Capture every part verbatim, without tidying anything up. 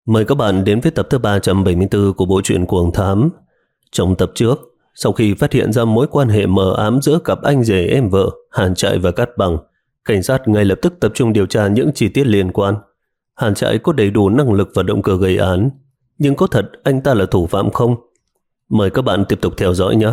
Mời các bạn đến với tập thứ ba trăm bảy mươi tư của bộ truyện Cuồng Thám. Trong tập trước, sau khi phát hiện ra mối quan hệ mờ ám giữa cặp anh rể em vợ Hàn Trại và Cát Bằng, cảnh sát ngay lập tức tập trung điều tra những chi tiết liên quan. Hàn Trại có đầy đủ năng lực và động cơ gây án, nhưng có thật anh ta là thủ phạm không? Mời các bạn tiếp tục theo dõi nhé.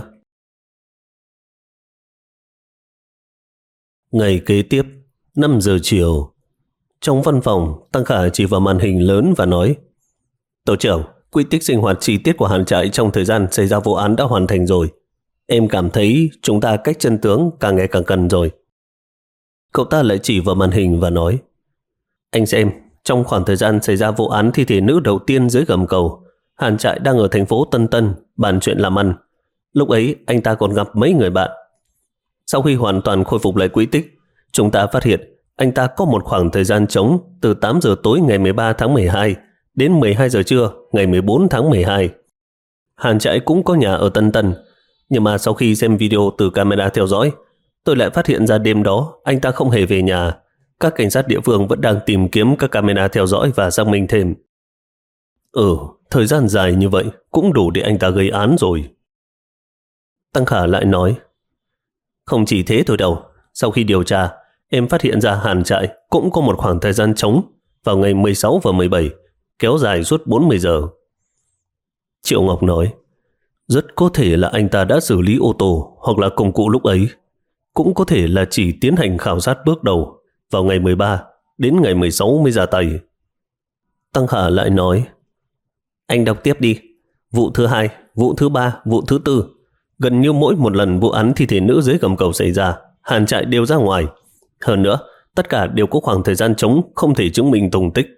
Ngày kế tiếp, năm giờ chiều. Trong văn phòng, Tăng Khả chỉ vào màn hình lớn và nói: Tổ trưởng, quy tích sinh hoạt chi tiết của Hàn Trại trong thời gian xảy ra vụ án đã hoàn thành rồi. Em cảm thấy chúng ta cách chân tướng càng ngày càng gần rồi. Cậu ta lại chỉ vào màn hình và nói: Anh xem, trong khoảng thời gian xảy ra vụ án thi thể nữ đầu tiên dưới gầm cầu, Hàn Trại đang ở thành phố Tân Tân bàn chuyện làm ăn. Lúc ấy anh ta còn gặp mấy người bạn. Sau khi hoàn toàn khôi phục lại quỹ tích, chúng ta phát hiện anh ta có một khoảng thời gian trống từ tám giờ tối ngày mười ba tháng mười hai đến mười hai giờ trưa ngày mười bốn tháng mười hai. Hàn Trại cũng có nhà ở Tân Tân, nhưng mà sau khi xem video từ camera theo dõi, tôi lại phát hiện ra đêm đó anh ta không hề về nhà. Các cảnh sát địa phương vẫn đang tìm kiếm các camera theo dõi và xác minh thêm. Ừ, thời gian dài như vậy cũng đủ để anh ta gây án rồi. Tăng Khả lại nói: Không chỉ thế thôi đâu, sau khi điều tra, em phát hiện ra Hàn Trại cũng có một khoảng thời gian trống vào ngày mười sáu và mười bảy, kéo dài suốt bốn mươi giờ. Triệu Ngọc nói: Rất có thể là anh ta đã xử lý ô tô hoặc là công cụ lúc ấy. Cũng có thể là chỉ tiến hành khảo sát bước đầu vào ngày mười ba đến ngày mười sáu mới ra tay. Tăng Khả lại nói: Anh đọc tiếp đi. Vụ thứ hai, vụ thứ ba, vụ thứ tư. Gần như mỗi một lần vụ án thi thể nữ dưới gầm cầu xảy ra, Hàn Trại đều ra ngoài. Hơn nữa, tất cả đều có khoảng thời gian trống không thể chứng minh tung tích.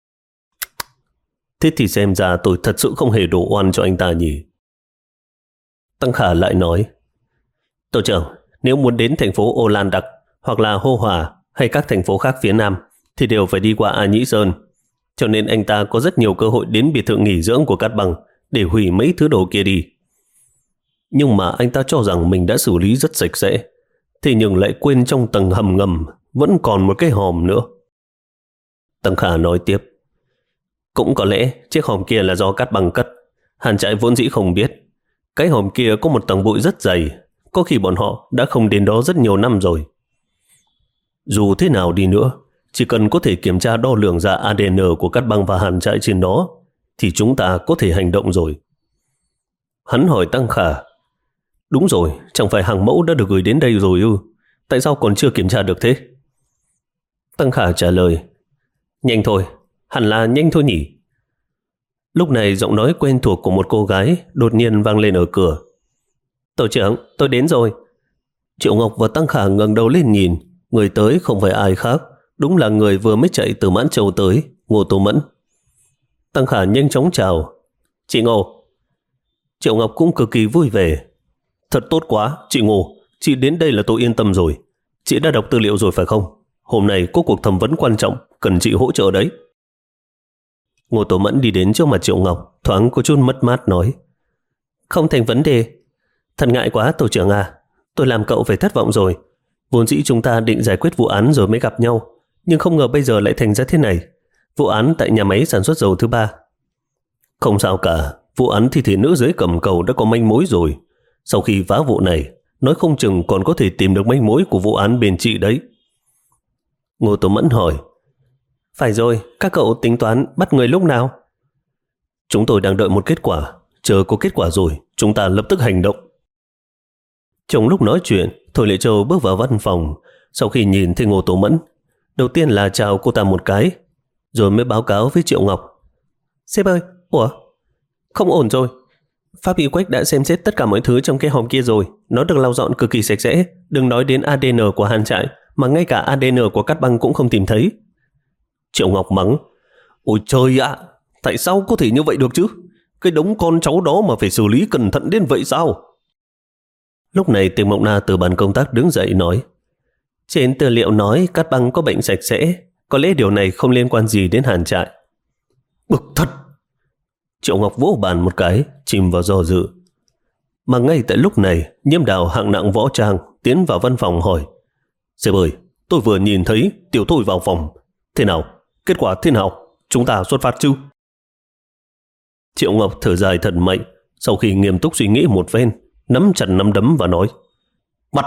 Thế thì xem ra tôi thật sự không hề đổ oan cho anh ta nhỉ. Tăng Khả lại nói: Tổ trưởng, nếu muốn đến thành phố Ô Lan Đặc hoặc là Hô Hòa hay các thành phố khác phía Nam thì đều phải đi qua A Nhĩ Sơn. Cho nên anh ta có rất nhiều cơ hội đến biệt thự nghỉ dưỡng của Cát Bằng để hủy mấy thứ đồ kia đi. Nhưng mà anh ta cho rằng mình đã xử lý rất sạch sẽ, thế nhưng lại quên trong tầng hầm ngầm vẫn còn một cái hòm nữa. Tăng Khả nói tiếp: Cũng có lẽ chiếc hòm kia là do Cát Bằng cất. Hàn Trại vốn dĩ không biết. Cái hòm kia có một tầng bụi rất dày, có khi bọn họ đã không đến đó rất nhiều năm rồi. Dù thế nào đi nữa, chỉ cần có thể kiểm tra đo lường ra a đê en của Cát Bằng và Hàn Trại trên đó thì chúng ta có thể hành động rồi. Hắn hỏi Tăng Khả: Đúng rồi, chẳng phải hàng mẫu đã được gửi đến đây rồi ư? Tại sao còn chưa kiểm tra được thế? Tăng Khả trả lời: Nhanh thôi, hẳn là nhanh thôi nhỉ. Lúc này giọng nói quen thuộc của một cô gái đột nhiên vang lên ở cửa. Tổ trưởng, tôi đến rồi. Triệu Ngọc và Tăng Khả ngẩng đầu lên nhìn. Người tới không phải ai khác, đúng là người vừa mới chạy từ Mãn Châu tới, Ngô Tô Mẫn. Tăng Khả nhanh chóng chào: Chị Ngô. Triệu Ngọc cũng cực kỳ vui vẻ: Thật tốt quá, chị Ngô, chị đến đây là tôi yên tâm rồi. Chị đã đọc tư liệu rồi phải không? Hôm nay có cuộc thẩm vấn quan trọng, cần chị hỗ trợ đấy. Ngô Tô Mẫn đi đến trước mặt Triệu Ngọc, thoáng có chút mất mát nói: Không thành vấn đề. Thật ngại quá tổ trưởng à, tôi làm cậu phải thất vọng rồi. Vốn dĩ chúng ta định giải quyết vụ án rồi mới gặp nhau, nhưng không ngờ bây giờ lại thành ra thế này. Vụ án tại nhà máy sản xuất dầu thứ ba. Không sao cả, vụ án thi thể nữ dưới gầm cầu đã có manh mối rồi. Sau khi phá vụ này, nói không chừng còn có thể tìm được manh mối của vụ án bên chị đấy. Ngô Tô Mẫn hỏi: Phải rồi, các cậu tính toán bắt người lúc nào? Chúng tôi đang đợi một kết quả, chờ có kết quả rồi, chúng ta lập tức hành động. Trong lúc nói chuyện, Thôi Lệ Châu bước vào văn phòng. Sau khi nhìn thấy Ngô Tô Mẫn, đầu tiên là chào cô ta một cái, rồi mới báo cáo với Triệu Ngọc: Sếp ơi, ủa? Không ổn rồi. Pháp y Quách đã xem xét tất cả mọi thứ trong cái hòm kia rồi. Nó được lau dọn cực kỳ sạch sẽ. Đừng nói đến a đê en của Hàn Trại, mà ngay cả a đê en của Cát Bằng cũng không tìm thấy. Triệu Ngọc mắng: Ôi trời ạ, tại sao có thể như vậy được chứ? Cái đống con cháu đó mà phải xử lý cẩn thận đến vậy sao? Lúc này Tiêu Mộng Na từ bàn công tác đứng dậy nói: Trên tư liệu nói Cát Bằng có bệnh sạch sẽ, có lẽ điều này không liên quan gì đến Hàn Trại. Bực thật! Triệu Ngọc vỗ bàn một cái, chìm vào do dự. Mà ngay tại lúc này, Nhiễm Đào hạng nặng võ trang tiến vào văn phòng hỏi: Sếp ơi, tôi vừa nhìn thấy Tiểu Thôi vào phòng. Thế nào? Kết quả thế nào? Chúng ta xuất phát chứ? Triệu Ngọc thở dài thật mạnh, sau khi nghiêm túc suy nghĩ một phen, nắm chặt nắm đấm và nói: Bắt!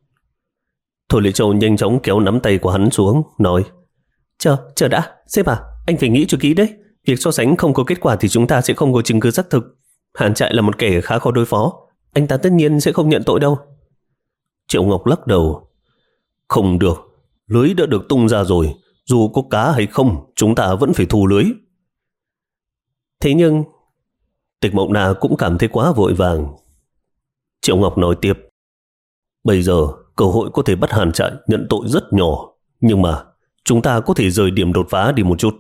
Thôi Lệ Châu nhanh chóng kéo nắm tay của hắn xuống, nói: Chờ, chờ đã, sếp à, anh phải nghĩ cho kỹ đấy. Việc so sánh không có kết quả thì chúng ta sẽ không có chứng cứ xác thực. Hàn Trại là một kẻ khá khó đối phó, anh ta tất nhiên sẽ không nhận tội đâu. Triệu Ngọc lắc đầu: Không được, lưới đã được tung ra rồi, dù có cá hay không, chúng ta vẫn phải thu lưới. Thế nhưng... Tịch Mộng Na cũng cảm thấy quá vội vàng. Triệu Ngọc nói tiếp: Bây giờ cơ hội có thể bắt Hàn Trại nhận tội rất nhỏ, nhưng mà chúng ta có thể rời điểm đột phá đi một chút.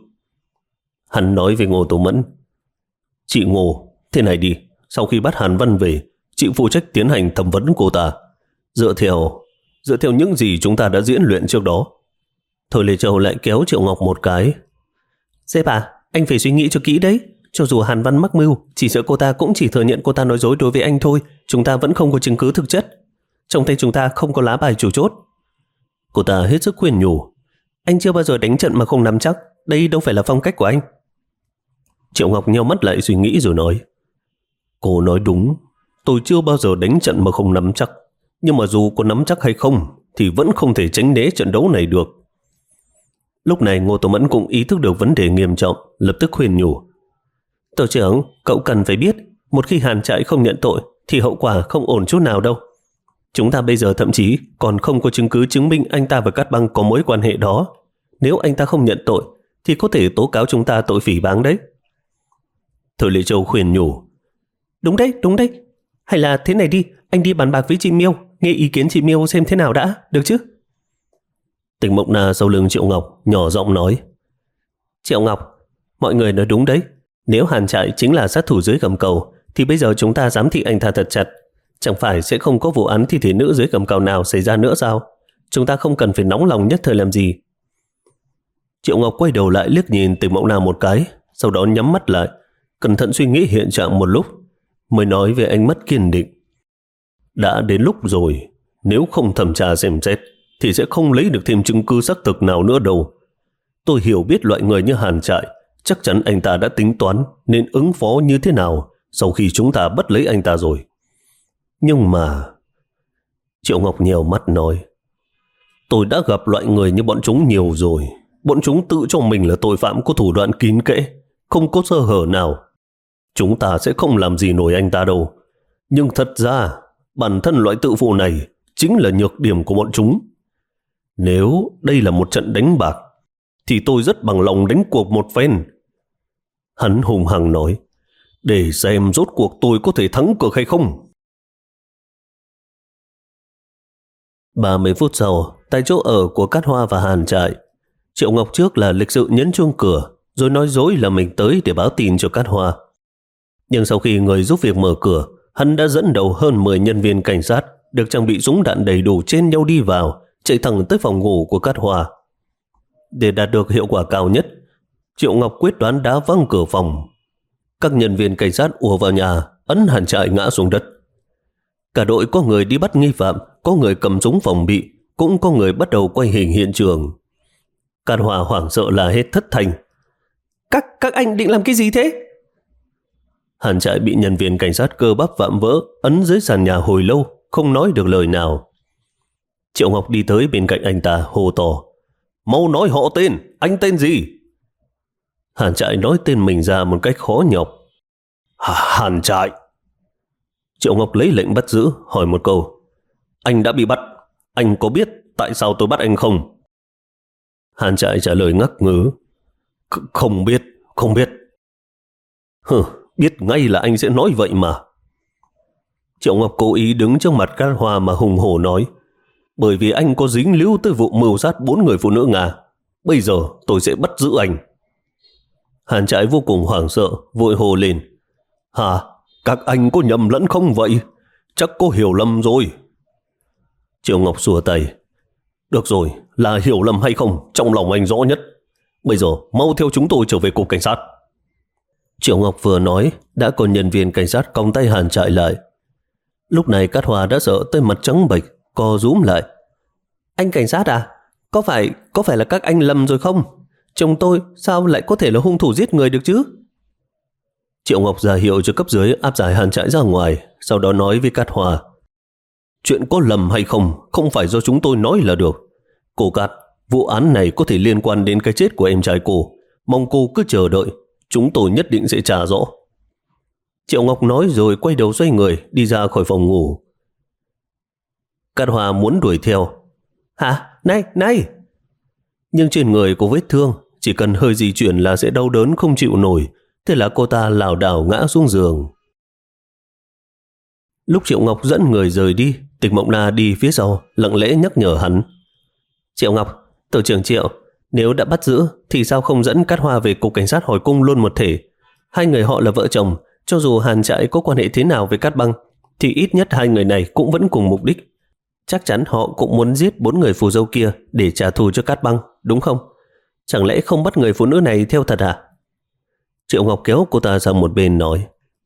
Hắn nói với Ngô Tố Mẫn: Chị Ngô, thế này đi, sau khi bắt Hàn Văn về, chị phụ trách tiến hành thẩm vấn cô ta, dựa theo dựa theo những gì chúng ta đã diễn luyện trước đó. Thôi Lê Châu lại kéo Triệu Ngọc một cái: Sếp à, anh phải suy nghĩ cho kỹ đấy. Cho dù Hàn Văn mắc mưu, chỉ sợ cô ta cũng chỉ thừa nhận cô ta nói dối đối với anh thôi. Chúng ta vẫn không có chứng cứ thực chất. Trong tay chúng ta không có lá bài chủ chốt. Cô ta hết sức khuyên nhủ: Anh chưa bao giờ đánh trận mà không nắm chắc, đây đâu phải là phong cách của anh. Triệu Ngọc nheo mắt lại suy nghĩ rồi nói: Cô nói đúng, tôi chưa bao giờ đánh trận mà không nắm chắc. Nhưng mà dù có nắm chắc hay không thì vẫn không thể tránh né trận đấu này được. Lúc này Ngô Tố Mẫn cũng ý thức được vấn đề nghiêm trọng, lập tức khuyên nhủ: Tổ trưởng, cậu cần phải biết, một khi Hàn Trại không nhận tội thì hậu quả không ổn chút nào đâu. Chúng ta bây giờ thậm chí còn không có chứng cứ chứng minh anh ta và Cát Băng có mối quan hệ đó. Nếu anh ta không nhận tội thì có thể tố cáo chúng ta tội phỉ báng đấy. Thôi Lệ Châu khuyên nhủ: Đúng đấy, đúng đấy. Hay là thế này đi, anh đi bàn bạc với chị Miêu, nghe ý kiến chị Miêu xem thế nào đã, được chứ? Tịch Mộng Na sau lưng Triệu Ngọc nhỏ giọng nói: Triệu Ngọc, mọi người nói đúng đấy. Nếu Hàn Trại chính là sát thủ dưới gầm cầu thì bây giờ chúng ta giám thị anh ta thật chặt. Chẳng phải sẽ không có vụ án thi thể nữ dưới gầm cầu nào xảy ra nữa sao? Chúng ta không cần phải nóng lòng nhất thời làm gì. Triệu Ngọc quay đầu lại liếc nhìn Tịch Mộng Na một cái, sau đó nhắm mắt lại, cẩn thận suy nghĩ hiện trạng một lúc, mới nói về ánh mắt kiên định: Đã đến lúc rồi, nếu không thẩm tra xem xét thì sẽ không lấy được thêm chứng cứ xác thực nào nữa đâu. Tôi hiểu biết loại người như Hàn Trại, chắc chắn anh ta đã tính toán nên ứng phó như thế nào sau khi chúng ta bắt lấy anh ta rồi. Nhưng mà... Triệu Ngọc nhèo mắt nói: Tôi đã gặp loại người như bọn chúng nhiều rồi. Bọn chúng tự cho mình là tội phạm có thủ đoạn kín kẽ, không có sơ hở nào. Chúng ta sẽ không làm gì nổi anh ta đâu. Nhưng thật ra, bản thân loại tự phụ này chính là nhược điểm của bọn chúng. Nếu đây là một trận đánh bạc, thì tôi rất bằng lòng đánh cuộc một phen. Hắn hùng hăng nói, để xem rốt cuộc tôi có thể thắng cược hay không. ba mươi phút sau, tại chỗ ở của Cát Hoa và Hàn Trại, Triệu Ngọc trước là lịch sự nhấn chuông cửa, rồi nói dối là mình tới để báo tin cho Cát Hoa. Nhưng sau khi người giúp việc mở cửa, hắn đã dẫn đầu hơn mười nhân viên cảnh sát được trang bị súng đạn đầy đủ trên nhau đi vào, chạy thẳng tới phòng ngủ của Cát Hoa. Để đạt được hiệu quả cao nhất, Triệu Ngọc quyết đoán đá văng cửa phòng. Các nhân viên cảnh sát ùa vào nhà, ấn Hàn Trại ngã xuống đất. Cả đội có người đi bắt nghi phạm, có người cầm súng phòng bị, cũng có người bắt đầu quay hình hiện trường. Cát Hoa hoảng sợ la hết thất thanh: Các các anh định làm cái gì thế? Hàn Trại bị nhân viên cảnh sát cơ bắp vạm vỡ ấn dưới sàn nhà hồi lâu, không nói được lời nào. Triệu Ngọc đi tới bên cạnh anh ta hô to: Mau nói họ tên, anh tên gì? Hàn Trại nói tên mình ra một cách khó nhọc: Hàn Trại. Triệu Ngọc lấy lệnh bắt giữ, hỏi một câu: Anh đã bị bắt, anh có biết tại sao tôi bắt anh không? Hàn Trại trả lời ngắc ngứ: Không biết, không biết. Hừ, biết ngay là anh sẽ nói vậy mà. Triệu Ngọc cố ý đứng trước mặt Cát Hoa mà hùng hổ nói: Bởi vì anh có dính líu tới vụ mưu sát bốn người phụ nữ Nga. Bây giờ tôi sẽ bắt giữ anh. Hàn Trại vô cùng hoảng sợ, vội hồ lên: Hả? Các anh có nhầm lẫn không vậy? Chắc có hiểu lầm rồi. Triệu Ngọc xua tay: Được rồi, là hiểu lầm hay không, trong lòng anh rõ nhất. Bây giờ mau theo chúng tôi trở về cục cảnh sát. Triệu Ngọc vừa nói, đã có nhân viên cảnh sát còng tay Hàn Trại lại. Lúc này Cát Hoa đã sợ tới mặt trắng bệch, co rúm lại: Anh cảnh sát à? Có phải, có phải là các anh lầm rồi không? Chồng tôi sao lại có thể là hung thủ giết người được chứ? Triệu Ngọc ra hiệu cho cấp dưới áp giải Hàn Trại ra ngoài, sau đó nói với Cát Hoa: chuyện có lầm hay không, không phải do chúng tôi nói là được. Cô Cát, vụ án này có thể liên quan đến cái chết của em trai cô. Mong cô cứ chờ đợi, chúng tôi nhất định sẽ trả rõ. Triệu Ngọc nói rồi quay đầu xoay người đi ra khỏi phòng ngủ. Cát Hoa muốn đuổi theo. Hả? Này, này! Nhưng trên người có vết thương, chỉ cần hơi di chuyển là sẽ đau đớn không chịu nổi. Thế là cô ta lảo đảo ngã xuống giường. Lúc Triệu Ngọc dẫn người rời đi, Tịch Mộng Na đi phía sau lặng lẽ nhắc nhở hắn: Triệu Ngọc, tổ trưởng Triệu, nếu đã bắt giữ thì sao không dẫn Cát Hoa về cục cảnh sát hỏi cung luôn một thể? Hai người họ là vợ chồng, cho dù Hàn Trại có quan hệ thế nào với Cát Băng thì ít nhất hai người này cũng vẫn cùng mục đích. Chắc chắn họ cũng muốn giết bốn người phù dâu kia để trả thù cho Cát Băng, đúng không? Chẳng lẽ không bắt người phụ nữ này theo thật à? Triệu Ngọc kéo cô ta sang một bên nói: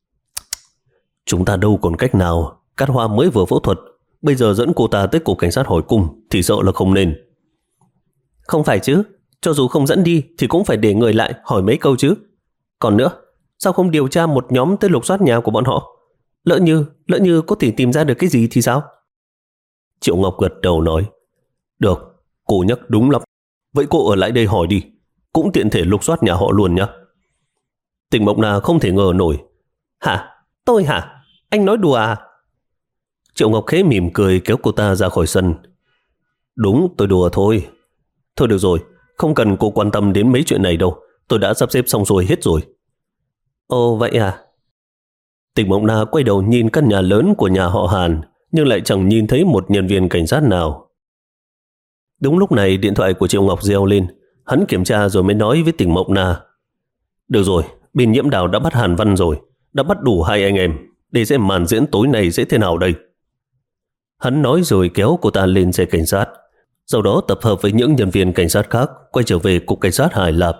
chúng ta đâu còn cách nào, Cát Hoa mới vừa phẫu thuật, bây giờ dẫn cô ta tới cục cảnh sát hỏi cung thì sợ là không nên. Không phải chứ, cho dù không dẫn đi thì cũng phải để người lại hỏi mấy câu chứ. Còn nữa, sao không điều tra một nhóm tới lục soát nhà của bọn họ? Lỡ như, lỡ như có thể tìm ra được cái gì thì sao? Triệu Ngọc gật đầu nói: được, cô nhắc đúng lắm. Vậy cô ở lại đây hỏi đi, cũng tiện thể lục soát nhà họ luôn nhé. Tịch Mộng Na không thể ngờ nổi. Hả? Tôi hả? Anh nói đùa à? Triệu Ngọc khẽ mỉm cười kéo cô ta ra khỏi sân. Đúng, tôi đùa thôi. Thôi được rồi, không cần cô quan tâm đến mấy chuyện này đâu. Tôi đã sắp xếp xong xuôi hết rồi. Ồ vậy à? Tịch Mộng Na quay đầu nhìn căn nhà lớn của nhà họ Hàn, nhưng lại chẳng nhìn thấy một nhân viên cảnh sát nào. Đúng lúc này điện thoại của Triệu Ngọc reo lên. Hắn kiểm tra rồi mới nói với Tịch Mộng Na: được rồi, bên Nhiễm Đào đã bắt Hàn Văn rồi, đã bắt đủ hai anh em. Để xem màn diễn tối nay sẽ thế nào đây. Hắn nói rồi kéo cô ta lên xe cảnh sát, sau đó tập hợp với những nhân viên cảnh sát khác quay trở về cục cảnh sát Hải Lạp.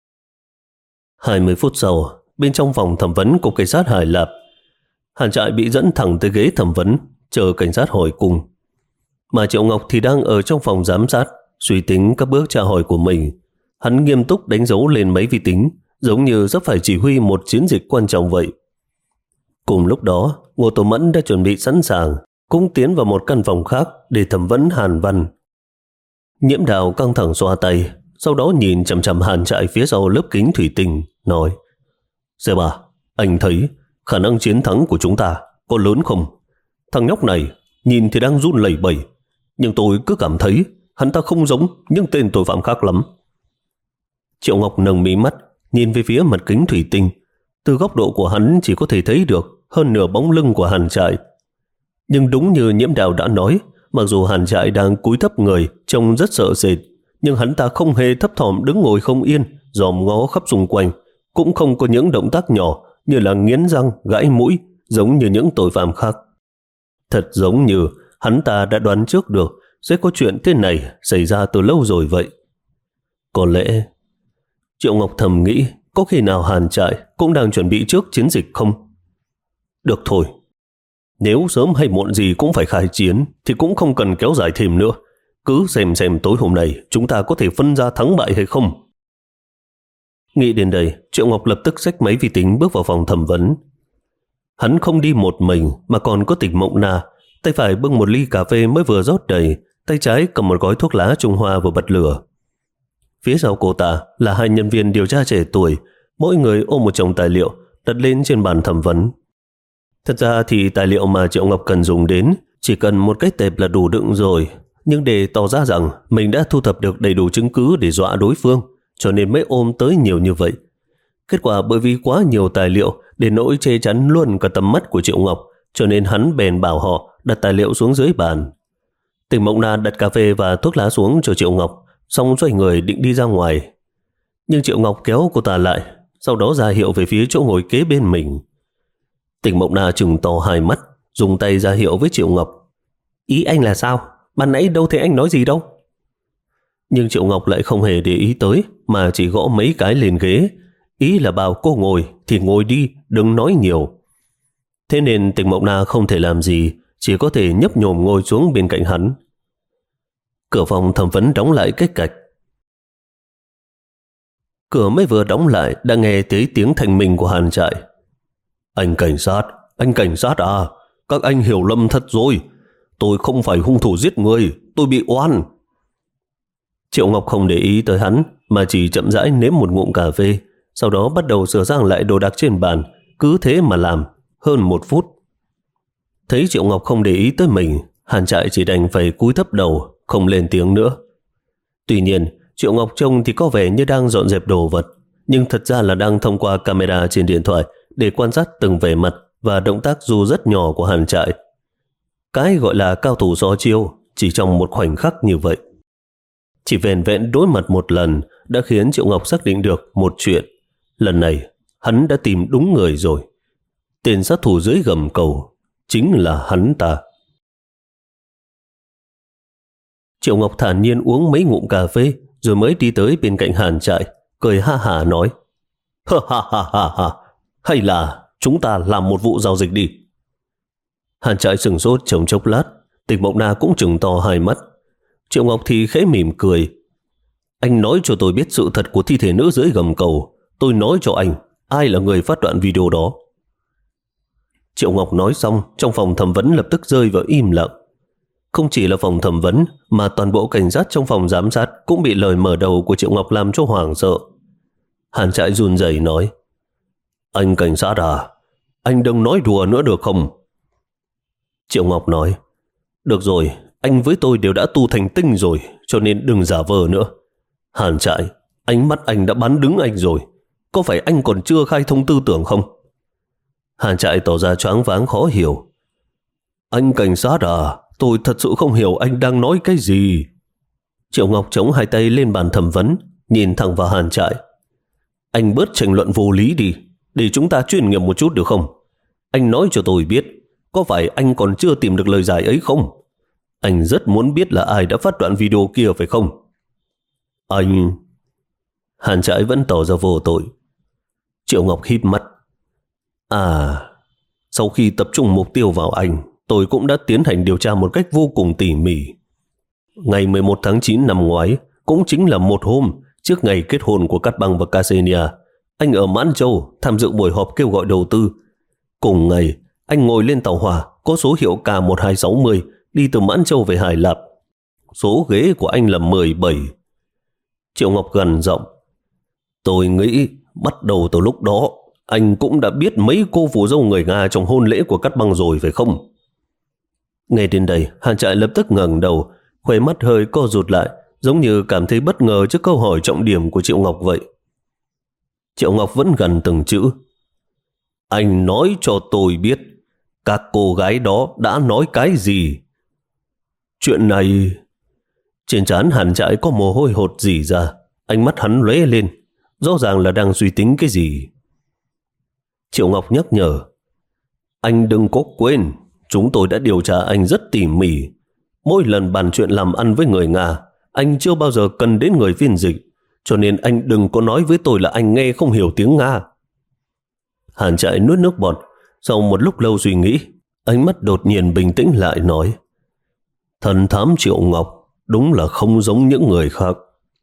hai mươi phút sau, bên trong phòng thẩm vấn cục cảnh sát Hải Lạp, Hàn Trại bị dẫn thẳng tới ghế thẩm vấn chờ cảnh sát hỏi cung, mà Triệu Ngọc thì đang ở trong phòng giám sát suy tính các bước tra hỏi của mình. Hắn nghiêm túc đánh dấu lên máy vi tính, giống như sắp phải chỉ huy một chiến dịch quan trọng vậy. Cùng lúc đó, Ngô Tô Mẫn đã chuẩn bị sẵn sàng, cũng tiến vào một căn phòng khác để thẩm vấn Hàn Văn. Nhiễm Đào căng thẳng xoa tay, sau đó nhìn chằm chằm Hàn Trại phía sau lớp kính thủy tinh, nói: Sếp à, anh thấy khả năng chiến thắng của chúng ta có lớn không? Thằng nhóc này nhìn thì đang run lẩy bẩy, nhưng tôi cứ cảm thấy hắn ta không giống những tên tội phạm khác lắm. Triệu Ngọc nâng mí mắt, nhìn về phía mặt kính thủy tinh. Từ góc độ của hắn chỉ có thể thấy được hơn nửa bóng lưng của Hàn Trại. Nhưng đúng như Nhiễm Đào đã nói, mặc dù Hàn Trại đang cúi thấp người trông rất sợ sệt, nhưng hắn ta không hề thấp thỏm đứng ngồi không yên, dòm ngó khắp xung quanh, cũng không có những động tác nhỏ như là nghiến răng, gãi mũi giống như những tội phạm khác. Thật giống như hắn ta đã đoán trước được sẽ có chuyện thế này xảy ra từ lâu rồi vậy. Có lẽ, Triệu Ngọc thầm nghĩ, có khi nào Hàn Trại cũng đang chuẩn bị trước chiến dịch không? Được thôi, nếu sớm hay muộn gì cũng phải khai chiến thì cũng không cần kéo dài thêm nữa. Cứ xem xem tối hôm nay chúng ta có thể phân ra thắng bại hay không. Nghĩ đến đây, Triệu Ngọc lập tức xách máy vi tính bước vào phòng thẩm vấn. Hắn không đi một mình mà còn có Tịch Mộng Na, tay phải bưng một ly cà phê mới vừa rót đầy, tay trái cầm một gói thuốc lá Trung Hoa vừa bật lửa. Phía sau cô ta là hai nhân viên điều tra trẻ tuổi, mỗi người ôm một chồng tài liệu đặt lên trên bàn thẩm vấn. Thật ra thì tài liệu mà Triệu Ngọc cần dùng đến chỉ cần một cái tệp là đủ đựng rồi, nhưng để tỏ ra rằng mình đã thu thập được đầy đủ chứng cứ để dọa đối phương, cho nên mới ôm tới nhiều như vậy. Kết quả bởi vì quá nhiều tài liệu đến nỗi che chắn luôn cả tầm mắt của Triệu Ngọc, cho nên hắn bèn bảo họ đặt tài liệu xuống dưới bàn. Tịch Mộng Na đặt cà phê và thuốc lá xuống cho Triệu Ngọc, xong xoay người định đi ra ngoài. Nhưng Triệu Ngọc kéo cô ta lại, sau đó ra hiệu về phía chỗ ngồi kế bên mình. Tịch Mộng Na trừng to hai mắt, dùng tay ra hiệu với Triệu Ngọc. Ý anh là sao? Ban nãy đâu thấy anh nói gì đâu. Nhưng Triệu Ngọc lại không hề để ý tới, mà chỉ gõ mấy cái lên ghế. Ý là bảo cô ngồi thì ngồi đi, đừng nói nhiều. Thế nên Tịch Mộng Na không thể làm gì, chỉ có thể nhấp nhổm ngồi xuống bên cạnh hắn. Cửa phòng thẩm vấn đóng lại cách cạch. Cửa mới vừa đóng lại đã nghe thấy tiếng thanh minh của Hàn Trại. Anh cảnh sát, anh cảnh sát à, các anh hiểu lầm thật rồi. Tôi không phải hung thủ giết người, tôi bị oan. Triệu Ngọc không để ý tới hắn, mà chỉ chậm rãi nếm một ngụm cà phê, sau đó bắt đầu sửa sang lại đồ đạc trên bàn, cứ thế mà làm, hơn một phút. Thấy Triệu Ngọc không để ý tới mình, Hàn Trại chỉ đành phải cúi thấp đầu, không lên tiếng nữa. Tuy nhiên, Triệu Ngọc trông thì có vẻ như đang dọn dẹp đồ vật, nhưng thật ra là đang thông qua camera trên điện thoại để quan sát từng vẻ mặt và động tác dù rất nhỏ của Hàn Trại. Cái gọi là cao thủ so chiêu chỉ trong một khoảnh khắc như vậy. Chỉ vẻn vẹn đối mặt một lần đã khiến Triệu Ngọc xác định được một chuyện. Lần này, hắn đã tìm đúng người rồi. Tên sát thủ dưới gầm cầu chính là hắn ta. Triệu Ngọc thản nhiên uống mấy ngụm cà phê rồi mới đi tới bên cạnh Hàn Trại, cười ha hả nói: Ha ha ha ha ha, hay là chúng ta làm một vụ giao dịch đi. Hàn Trại sửng sốt trong chốc lát, Tịch Mộng Na cũng trừng to hai mắt. Triệu Ngọc thì khẽ mỉm cười: Anh nói cho tôi biết sự thật của thi thể nữ dưới gầm cầu, tôi nói cho anh ai là người phát đoạn video đó. Triệu Ngọc nói xong, trong phòng thẩm vấn lập tức rơi vào im lặng. Không chỉ là phòng thẩm vấn, mà toàn bộ cảnh sát trong phòng giám sát cũng bị lời mở đầu của Triệu Ngọc làm cho hoảng sợ. Hàn Trại run rẩy nói: Anh cảnh sát à, anh đừng nói đùa nữa được không? Triệu Ngọc nói: Được rồi, anh với tôi đều đã tu thành tinh rồi, cho nên đừng giả vờ nữa. Hàn Trại, ánh mắt anh đã bắn đứng anh rồi, có phải anh còn chưa khai thông tư tưởng không? Hàn Trại tỏ ra choáng váng khó hiểu. Anh cảnh sát à, tôi thật sự không hiểu anh đang nói cái gì. Triệu Ngọc chống hai tay lên bàn thẩm vấn, nhìn thẳng vào Hàn Trại. Anh bớt tranh luận vô lý đi, để chúng ta chuyên nghiệp một chút được không? Anh nói cho tôi biết, có phải anh còn chưa tìm được lời giải ấy không? Anh rất muốn biết là ai đã phát đoạn video kia phải không? Anh... Hàn Trại vẫn tỏ ra vô tội. Triệu Ngọc híp mắt. À, sau khi tập trung mục tiêu vào anh, tôi cũng đã tiến hành điều tra một cách vô cùng tỉ mỉ. Ngày mười một tháng chín năm ngoái, cũng chính là một hôm trước ngày kết hôn của Cát Băng và Ksenia, anh ở Mãn Châu tham dự buổi họp kêu gọi đầu tư. Cùng ngày, anh ngồi lên tàu hỏa có số hiệu K một hai sáu không đi từ Mãn Châu về Hải Lạp. Số ghế của anh là mười bảy. Triệu Ngọc gần giọng. Tôi nghĩ bắt đầu từ lúc đó, anh cũng đã biết mấy cô phù dâu người Nga trong hôn lễ của Cát Băng rồi phải không? Nghe đến đây, Hàn Trại lập tức ngẩng đầu, khóe mắt hơi co rụt lại, giống như cảm thấy bất ngờ trước câu hỏi trọng điểm của Triệu Ngọc vậy. Triệu Ngọc vẫn gần từng chữ. Anh nói cho tôi biết, các cô gái đó đã nói cái gì? Chuyện này... Trên trán Hàn Trại có mồ hôi hột rỉ ra, ánh mắt hắn lóe lên, rõ ràng là đang suy tính cái gì. Triệu Ngọc nhắc nhở. Anh đừng có quên, chúng tôi đã điều tra anh rất tỉ mỉ. Mỗi lần bàn chuyện làm ăn với người Nga, anh chưa bao giờ cần đến người phiên dịch, cho nên anh đừng có nói với tôi là anh nghe không hiểu tiếng Nga. Hàn Trại nuốt nước bọt, sau một lúc lâu suy nghĩ, ánh mắt đột nhiên bình tĩnh lại nói. Thần thám Triệu Ngọc đúng là không giống những người khác.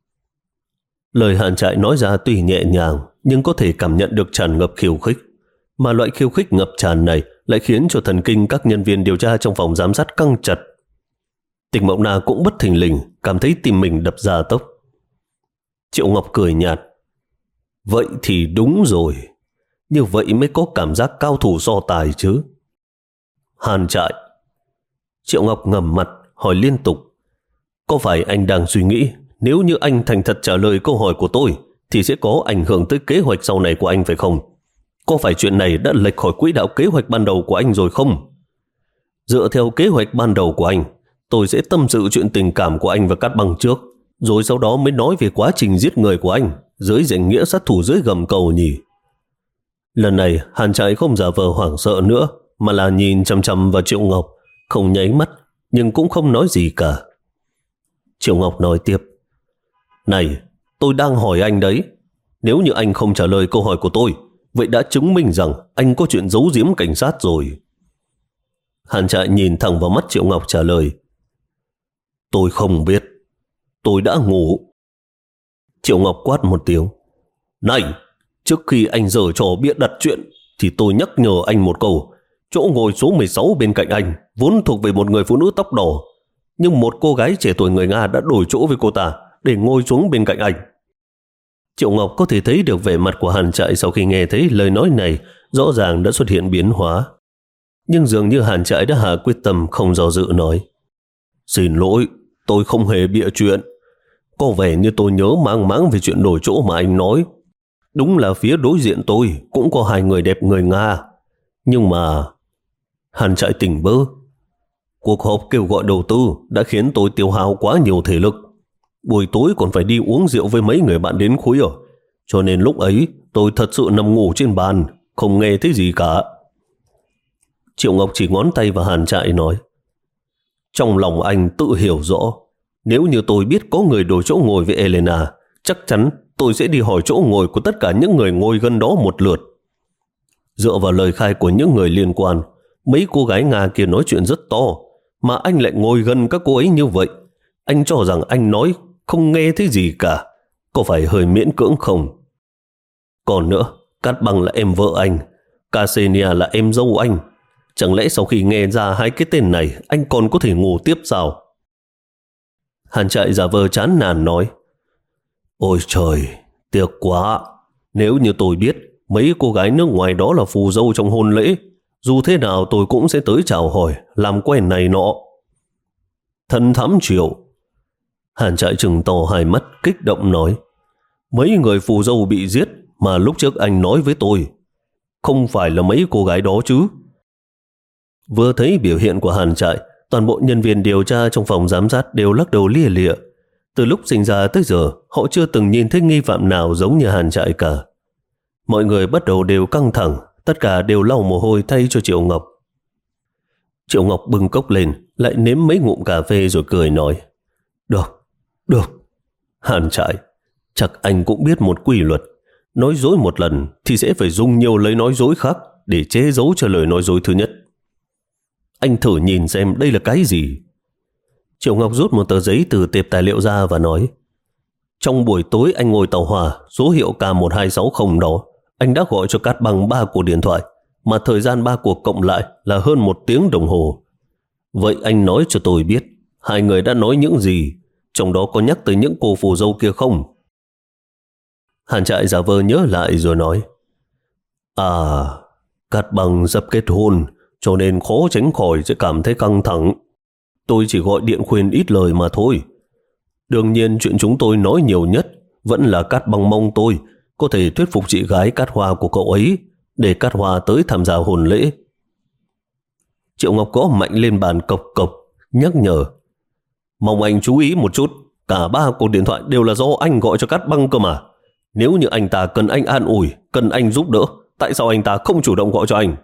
Lời Hàn Trại nói ra tuy nhẹ nhàng, nhưng có thể cảm nhận được tràn ngập khiêu khích. Mà loại khiêu khích ngập tràn này lại khiến cho thần kinh các nhân viên điều tra trong phòng giám sát căng chặt. Tịch Mộng Na cũng bất thình lình cảm thấy tim mình đập ra tốc. Triệu Ngọc cười nhạt. Vậy thì đúng rồi, như vậy mới có cảm giác cao thủ so tài chứ. Hàn Trại. Triệu Ngọc ngầm mặt hỏi liên tục. Có phải anh đang suy nghĩ nếu như anh thành thật trả lời câu hỏi của tôi thì sẽ có ảnh hưởng tới kế hoạch sau này của anh phải không? Có phải chuyện này đã lệch khỏi quỹ đạo kế hoạch ban đầu của anh rồi không? Dựa theo kế hoạch ban đầu của anh, tôi sẽ tâm sự chuyện tình cảm của anh và Cát Băng trước, rồi sau đó mới nói về quá trình giết người của anh dưới danh nghĩa sát thủ dưới gầm cầu nhỉ. Lần này Hàn Trại không giả vờ hoảng sợ nữa, mà là nhìn chăm chăm vào Triệu Ngọc, không nháy mắt nhưng cũng không nói gì cả. Triệu Ngọc nói tiếp. Này, tôi đang hỏi anh đấy. Nếu như anh không trả lời câu hỏi của tôi, vậy đã chứng minh rằng anh có chuyện giấu giếm cảnh sát rồi. Hàn Trại nhìn thẳng vào mắt Triệu Ngọc trả lời. Tôi không biết. Tôi đã ngủ. Triệu Ngọc quát một tiếng. Này, trước khi anh giở trò bịa đặt chuyện thì tôi nhắc nhở anh một câu. Chỗ ngồi số mười sáu bên cạnh anh vốn thuộc về một người phụ nữ tóc đỏ, nhưng một cô gái trẻ tuổi người Nga đã đổi chỗ với cô ta để ngồi xuống bên cạnh anh. Triệu Ngọc có thể thấy được vẻ mặt của Hàn Trại sau khi nghe thấy lời nói này rõ ràng đã xuất hiện biến hóa. Nhưng dường như Hàn Trại đã hạ quyết tâm, không do dự nói: Xin lỗi, tôi không hề bịa chuyện. Có vẻ như tôi nhớ mang máng về chuyện đổi chỗ mà anh nói. Đúng là phía đối diện tôi cũng có hai người đẹp người Nga. Nhưng mà... Hàn Trại tỉnh bơ. Cuộc họp kêu gọi đầu tư đã khiến tôi tiêu hao quá nhiều thể lực. Buổi tối còn phải đi uống rượu với mấy người bạn đến khuya, cho nên lúc ấy tôi thật sự nằm ngủ trên bàn, không nghe thấy gì cả. Triệu Ngọc chỉ ngón tay vào Hàn Trại nói: Trong lòng anh tự hiểu rõ, nếu như tôi biết có người đổi chỗ ngồi với Elena, chắc chắn tôi sẽ đi hỏi chỗ ngồi của tất cả những người ngồi gần đó một lượt. Dựa vào lời khai của những người liên quan, mấy cô gái Nga kia nói chuyện rất to, mà anh lại ngồi gần các cô ấy như vậy. Anh cho rằng anh nói không nghe thấy gì cả, có phải hơi miễn cưỡng không? Còn nữa, Cát Băng là em vợ anh, Ksenia là em dâu anh. Chẳng lẽ sau khi nghe ra hai cái tên này, anh còn có thể ngủ tiếp sao? Hàn Trại giả vờ chán nản nói: Ôi trời, tiếc quá. Nếu như tôi biết mấy cô gái nước ngoài đó là phù dâu trong hôn lễ, dù thế nào tôi cũng sẽ tới chào hỏi, làm quen này nọ. Thân thắm Triệu. Hàn Trại trừng to hai mắt kích động nói: Mấy người phù dâu bị giết mà lúc trước anh nói với tôi, không phải là mấy cô gái đó chứ? Vừa thấy biểu hiện của Hàn Trại, toàn bộ nhân viên điều tra trong phòng giám sát đều lắc đầu lia lịa. Từ lúc sinh ra tới giờ, họ chưa từng nhìn thấy nghi phạm nào giống như Hàn Trại cả. Mọi người bắt đầu đều căng thẳng, tất cả đều lau mồ hôi thay cho Triệu Ngọc. Triệu Ngọc bưng cốc lên, lại nếm mấy ngụm cà phê rồi cười nói: Được, được. Hàn Trại, chắc anh cũng biết một quy luật. Nói dối một lần thì sẽ phải dùng nhiều lời nói dối khác để che giấu cho lời nói dối thứ nhất. Anh thử nhìn xem đây là cái gì. Triệu Ngọc rút một tờ giấy từ tệp tài liệu ra và nói: Trong buổi tối anh ngồi tàu hỏa số hiệu K một hai sáu không đó, anh đã gọi cho Cát Băng ba cuộc điện thoại, mà thời gian ba cuộc cộng lại là hơn một tiếng đồng hồ. Vậy anh nói cho tôi biết hai người đã nói những gì, trong đó có nhắc tới những cô phù dâu kia không? Hàn Trại giả vờ nhớ lại rồi nói: À, Cát Băng sắp kết hôn, cho nên khó tránh khỏi sẽ cảm thấy căng thẳng. Tôi chỉ gọi điện khuyên ít lời mà thôi. Đương nhiên chuyện chúng tôi nói nhiều nhất vẫn là Cát Băng mong tôi có thể thuyết phục chị gái Cát Hoa của cậu ấy để Cát Hoa tới tham gia hôn lễ. Triệu Ngọc gõ mạnh lên bàn cộc cộc, nhắc nhở: Mong anh chú ý một chút, cả ba cuộc điện thoại đều là do anh gọi cho Cát Băng cơ mà. Nếu như anh ta cần anh an ủi, cần anh giúp đỡ, tại sao anh ta không chủ động gọi cho anh?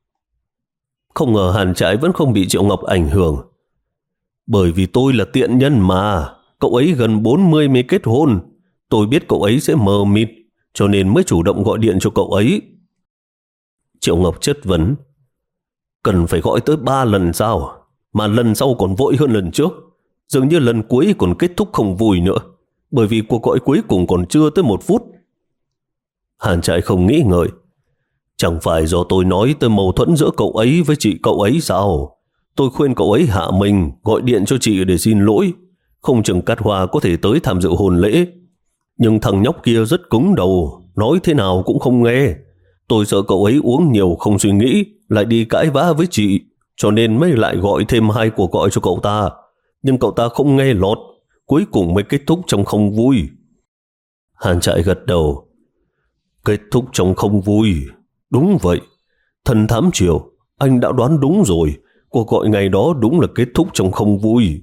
Không ngờ Hàn Trại vẫn không bị Triệu Ngọc ảnh hưởng. Bởi vì tôi là tiện nhân mà, cậu ấy gần bốn mươi mới kết hôn. Tôi biết cậu ấy sẽ mờ mịt, cho nên mới chủ động gọi điện cho cậu ấy. Triệu Ngọc chất vấn: Cần phải gọi tới ba lần sao? Mà lần sau còn vội hơn lần trước. Dường như lần cuối còn kết thúc không vui nữa, bởi vì cuộc gọi cuối cùng còn chưa tới một phút. Hàn Trại không nghĩ ngợi: Chẳng phải do tôi nói tới mâu thuẫn giữa cậu ấy với chị cậu ấy sao? Tôi khuyên cậu ấy hạ mình, gọi điện cho chị để xin lỗi. Không chừng Cát Hoa có thể tới tham dự hôn lễ. Nhưng thằng nhóc kia rất cứng đầu, nói thế nào cũng không nghe. Tôi sợ cậu ấy uống nhiều không suy nghĩ, lại đi cãi vã với chị, cho nên mới lại gọi thêm hai cuộc gọi cho cậu ta. Nhưng cậu ta không nghe lọt, cuối cùng mới kết thúc trong không vui. Hàn Trại gật đầu: Kết thúc trong không vui. Đúng vậy. Thần thám Triều, anh đã đoán đúng rồi. Cuộc gọi ngày đó đúng là kết thúc trong không vui.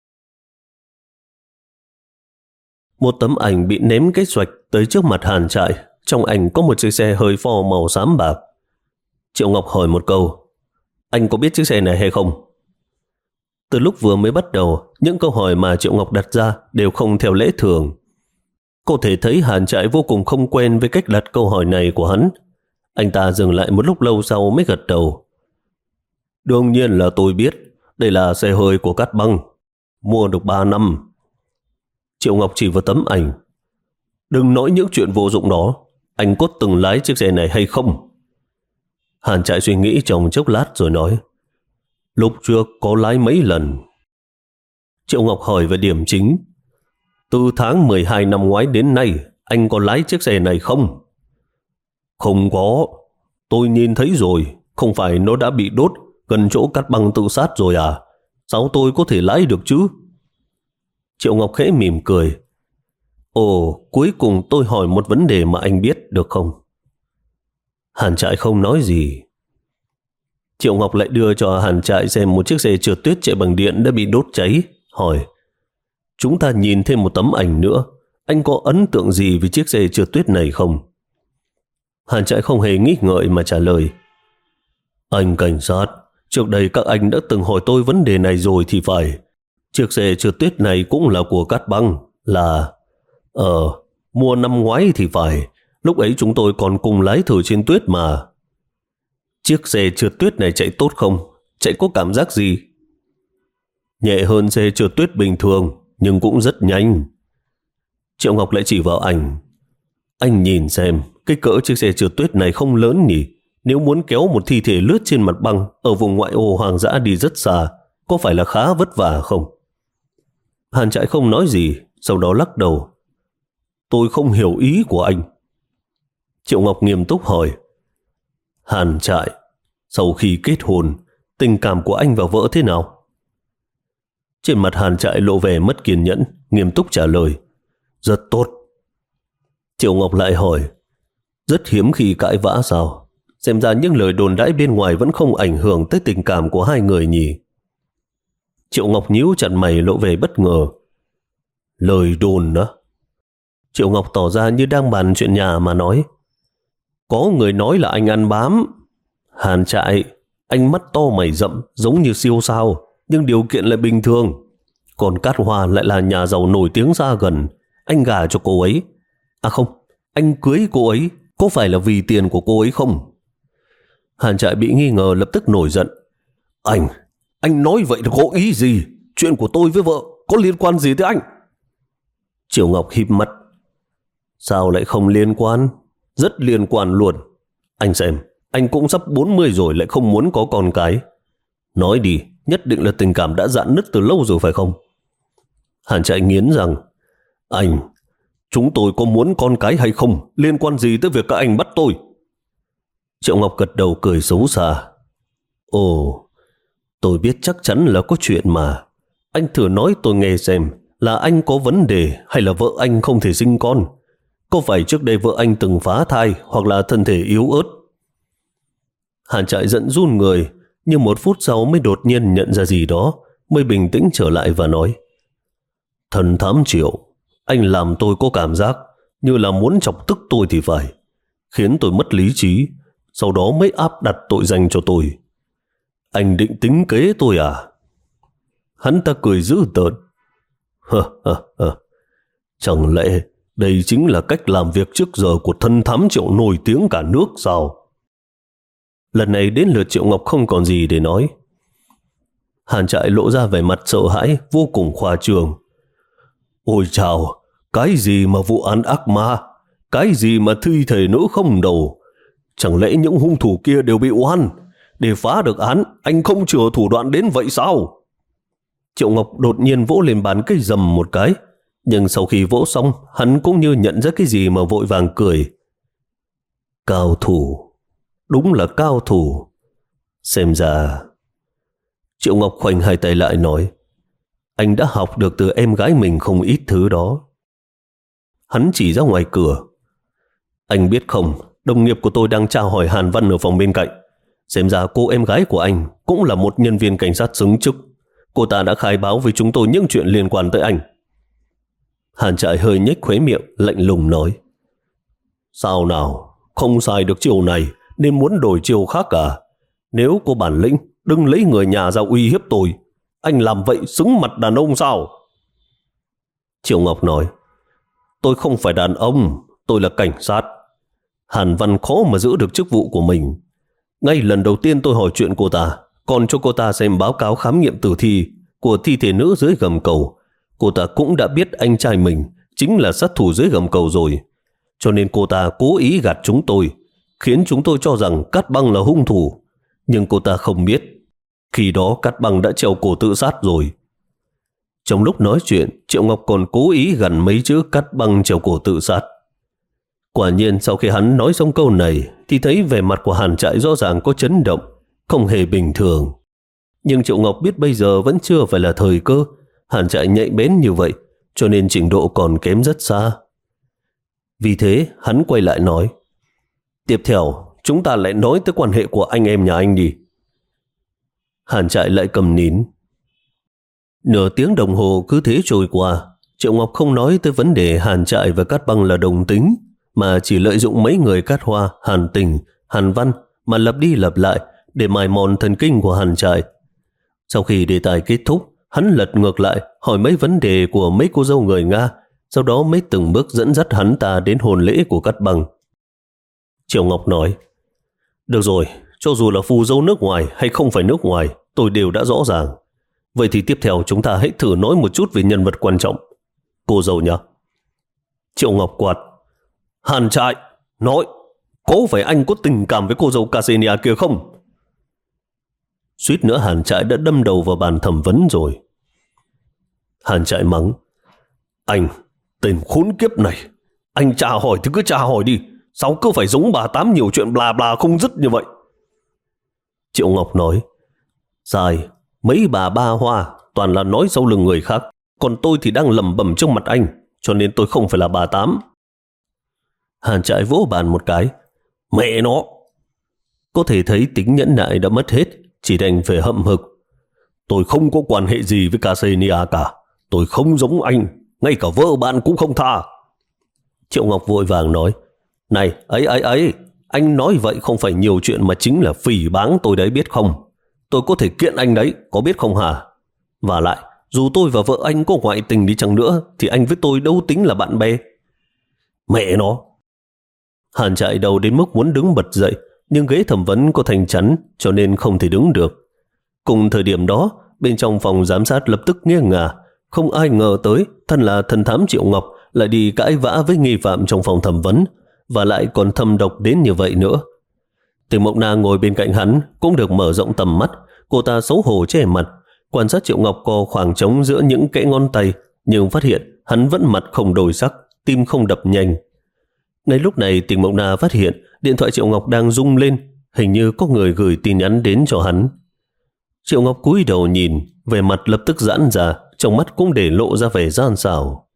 Một tấm ảnh bị ném cái xoạch tới trước mặt Hàn Trại. Trong ảnh có một chiếc xe hơi Ford màu xám bạc. Triệu Ngọc hỏi một câu: Anh có biết chiếc xe này hay không? Từ lúc vừa mới bắt đầu, những câu hỏi mà Triệu Ngọc đặt ra đều không theo lẽ thường. Có thể thấy Hàn Trại vô cùng không quen với cách đặt câu hỏi này của hắn. Anh ta dừng lại một lúc lâu sau mới gật đầu: Đương nhiên là tôi biết. Đây là xe hơi của Cát Băng, mua được ba năm. Triệu Ngọc chỉ vào tấm ảnh: Đừng nói những chuyện vô dụng đó. Anh có từng lái chiếc xe này hay không? Hàn Trại suy nghĩ trong chốc lát rồi nói, lúc trước có lái mấy lần. Triệu Ngọc hỏi về điểm chính. Từ tháng mười hai năm ngoái đến nay, anh có lái chiếc xe này không? Không có. Tôi nhìn thấy rồi, không phải nó đã bị đốt gần chỗ cắt băng tự sát rồi à? Sao tôi có thể lái được chứ? Triệu Ngọc khẽ mỉm cười. Ồ, cuối cùng tôi hỏi một vấn đề mà anh biết được không? Hàn Trại không nói gì. Triệu Ngọc lại đưa cho Hàn Trại xem một chiếc xe trượt tuyết chạy bằng điện đã bị đốt cháy, hỏi, chúng ta nhìn thêm một tấm ảnh nữa, anh có ấn tượng gì về chiếc xe trượt tuyết này không? Hàn Trại không hề nghĩ ngợi mà trả lời, anh cảnh sát, trước đây các anh đã từng hỏi tôi vấn đề này rồi thì phải. Chiếc xe trượt tuyết này cũng là của Cát Băng, là... Ờ, mua năm ngoái thì phải, lúc ấy chúng tôi còn cùng lái thử trên tuyết mà. Chiếc xe trượt tuyết này chạy tốt không? Chạy có cảm giác gì? Nhẹ hơn xe trượt tuyết bình thường, nhưng cũng rất nhanh. Triệu Ngọc lại chỉ vào ảnh. Anh nhìn xem, cái cỡ chiếc xe trượt tuyết này không lớn nhỉ? Nếu muốn kéo một thi thể lướt trên mặt băng ở vùng ngoại ô hoang dã đi rất xa, có phải là khá vất vả không? Hàn Trại không nói gì, sau đó lắc đầu. Tôi không hiểu ý của anh. Triệu Ngọc nghiêm túc hỏi. Hàn Trại, sau khi kết hôn, tình cảm của anh và vợ thế nào? Trên mặt Hàn Trại lộ vẻ mất kiên nhẫn, nghiêm túc trả lời. Rất tốt. Triệu Ngọc lại hỏi. Rất hiếm khi cãi vã sao? Xem ra những lời đồn đãi bên ngoài vẫn không ảnh hưởng tới tình cảm của hai người nhỉ? Triệu Ngọc nhíu chặt mày lộ vẻ bất ngờ. Lời đồn đó? Triệu Ngọc tỏ ra như đang bàn chuyện nhà mà nói. Có người nói là anh ăn bám. Hàn Trại, anh mắt to mày rậm giống như siêu sao, nhưng điều kiện lại bình thường. Còn Cát Hoa lại là nhà giàu nổi tiếng xa gần. Anh gả cho cô ấy. À không, anh cưới cô ấy, có phải là vì tiền của cô ấy không? Hàn Trại bị nghi ngờ lập tức nổi giận. Anh, anh nói vậy là có ý gì? Chuyện của tôi với vợ có liên quan gì tới anh? Triệu Ngọc híp mắt. Sao lại không liên quan? Rất liên quan luôn. Anh xem, anh cũng sắp bốn mươi rồi lại không muốn có con cái. Nói đi, nhất định là tình cảm đã rạn nứt từ lâu rồi phải không? Hàn Trại nghiến rằng, anh, chúng tôi có muốn con cái hay không, liên quan gì tới việc các anh bắt tôi? Triệu Ngọc gật đầu cười xấu xa. Ồ, tôi biết chắc chắn là có chuyện mà. Anh thử nói tôi nghe xem, là anh có vấn đề hay là vợ anh không thể sinh con? Có phải trước đây vợ anh từng phá thai hoặc là thân thể yếu ớt? Hàn Trại giận run người, nhưng một phút sau mới đột nhiên nhận ra gì đó, mới bình tĩnh trở lại và nói. Thần thám Triệu, anh làm tôi có cảm giác như là muốn chọc tức tôi thì phải, khiến tôi mất lý trí, sau đó mới áp đặt tội danh cho tôi. Anh định tính kế tôi à? Hắn ta cười dữ tợn. Hơ hơ hơ. Chẳng lẽ đây chính là cách làm việc trước giờ của thần thám Triệu nổi tiếng cả nước sao? Lần này đến lượt Triệu Ngọc không còn gì để nói. Hàn Trại lộ ra vẻ mặt sợ hãi vô cùng khoa trương. Ôi chào, cái gì mà vụ án ác ma? Cái gì mà thi thể nữ không đầu? Chẳng lẽ những hung thủ kia đều bị oan? Để phá được án, anh không chừa thủ đoạn đến vậy sao? Triệu Ngọc đột nhiên vỗ lên bàn cây rầm một cái. Nhưng sau khi vỗ xong, hắn cũng như nhận ra cái gì mà vội vàng cười. Cao thủ, đúng là cao thủ. Xem ra... Triệu Ngọc khoanh hai tay lại nói, anh đã học được từ em gái mình không ít thứ đó. Hắn chỉ ra ngoài cửa. Anh biết không, đồng nghiệp của tôi đang tra hỏi Hàn Văn ở phòng bên cạnh. Xem ra cô em gái của anh cũng là một nhân viên cảnh sát xứng chức. Cô ta đã khai báo với chúng tôi những chuyện liên quan tới anh. Hàn Trại hơi nhếch khóe miệng, lạnh lùng nói. Sao nào, không xài được chiều này nên muốn đổi chiều khác à? Nếu có bản lĩnh, đừng lấy người nhà ra uy hiếp tôi. Anh làm vậy xứng mặt đàn ông sao? Triệu Ngọc nói. Tôi không phải đàn ông, tôi là cảnh sát. Hàn Văn khó mà giữ được chức vụ của mình. Ngay lần đầu tiên tôi hỏi chuyện cô ta, còn cho cô ta xem báo cáo khám nghiệm tử thi của thi thể nữ dưới gầm cầu, cô ta cũng đã biết anh trai mình chính là sát thủ dưới gầm cầu rồi. Cho nên cô ta cố ý gạt chúng tôi, khiến chúng tôi cho rằng Cát Băng là hung thủ. Nhưng cô ta không biết, khi đó Cát Băng đã treo cổ tự sát rồi. Trong lúc nói chuyện, Triệu Ngọc còn cố ý gằn mấy chữ Cát Băng treo cổ tự sát. Quả nhiên sau khi hắn nói xong câu này thì thấy vẻ mặt của Hàn Trại rõ ràng có chấn động, không hề bình thường. Nhưng Triệu Ngọc biết bây giờ vẫn chưa phải là thời cơ. Hàn Trại nhạy bén như vậy cho nên trình độ còn kém rất xa. Vì thế hắn quay lại nói: tiếp theo chúng ta lại nói tới quan hệ của anh em nhà anh đi. Hàn Trại lại cầm nín. Nửa tiếng đồng hồ cứ thế trôi qua. Triệu Ngọc không nói tới vấn đề Hàn Trại và Cát Băng là đồng tính, mà chỉ lợi dụng mấy người Cát Hoa, Hàn Tình, Hàn Văn mà lặp đi lặp lại để mài mòn thần kinh của Hàn Trại. Sau khi đề tài kết thúc, hắn lật ngược lại hỏi mấy vấn đề của mấy cô dâu người Nga, sau đó mới từng bước dẫn dắt hắn ta đến hôn lễ của Cát Băng. Triệu Ngọc nói: được rồi, cho dù là phù dâu nước ngoài hay không phải nước ngoài, tôi đều đã rõ ràng. Vậy thì tiếp theo chúng ta hãy thử nói một chút về nhân vật quan trọng. Cô dâu nhá. Triệu Ngọc quát: Hàn Trại, nói, có phải anh có tình cảm với cô dâu Ksenia kia không? Suýt nữa Hàn Trại đã đâm đầu vào bàn thẩm vấn rồi. Hàn Trại mắng: anh, tên khốn kiếp này, anh tra hỏi thì cứ tra hỏi đi, sao cứ phải giống bà Tám nhiều chuyện bla bla không dứt như vậy? Triệu Ngọc nói: sai, mấy bà ba hoa toàn là nói sau lưng người khác, còn tôi thì đang lẩm bẩm trước mặt anh, cho nên tôi không phải là bà Tám. Hàn Trại vỗ bàn một cái: mẹ nó! Có thể thấy tính nhẫn nại đã mất hết, chỉ đành phải hậm hực: tôi không có quan hệ gì với Ksenia cả, tôi không giống anh, ngay cả vợ bạn cũng không tha. Triệu Ngọc vội vàng nói: này, ấy ấy ấy, anh nói vậy không phải nhiều chuyện mà chính là phỉ báng tôi đấy biết không? Tôi có thể kiện anh đấy, có biết không hả? Và lại, dù tôi và vợ anh có ngoại tình đi chăng nữa thì anh với tôi đâu tính là bạn bè. Mẹ nó! Hàn Trại đầu đến mức muốn đứng bật dậy, nhưng ghế thẩm vấn có thành chắn cho nên không thể đứng được. Cùng thời điểm đó, bên trong phòng giám sát lập tức nghiêng ngả. Không ai ngờ tới thân là thần thám Triệu Ngọc lại đi cãi vã với nghi phạm trong phòng thẩm vấn, và lại còn thâm độc đến như vậy nữa. Từ Mộng Na ngồi bên cạnh hắn cũng được mở rộng tầm mắt. Cô ta xấu hổ che mặt, quan sát Triệu Ngọc có khoảng trống giữa những kẽ ngón tay, nhưng phát hiện hắn vẫn mặt không đổi sắc, tim không đập nhanh. Ngay lúc này Tình Mộng Na phát hiện điện thoại Triệu Ngọc đang rung lên, hình như có người gửi tin nhắn đến cho hắn. Triệu Ngọc cúi đầu nhìn, vẻ mặt lập tức giãn ra, trong mắt cũng để lộ ra vẻ gian xảo.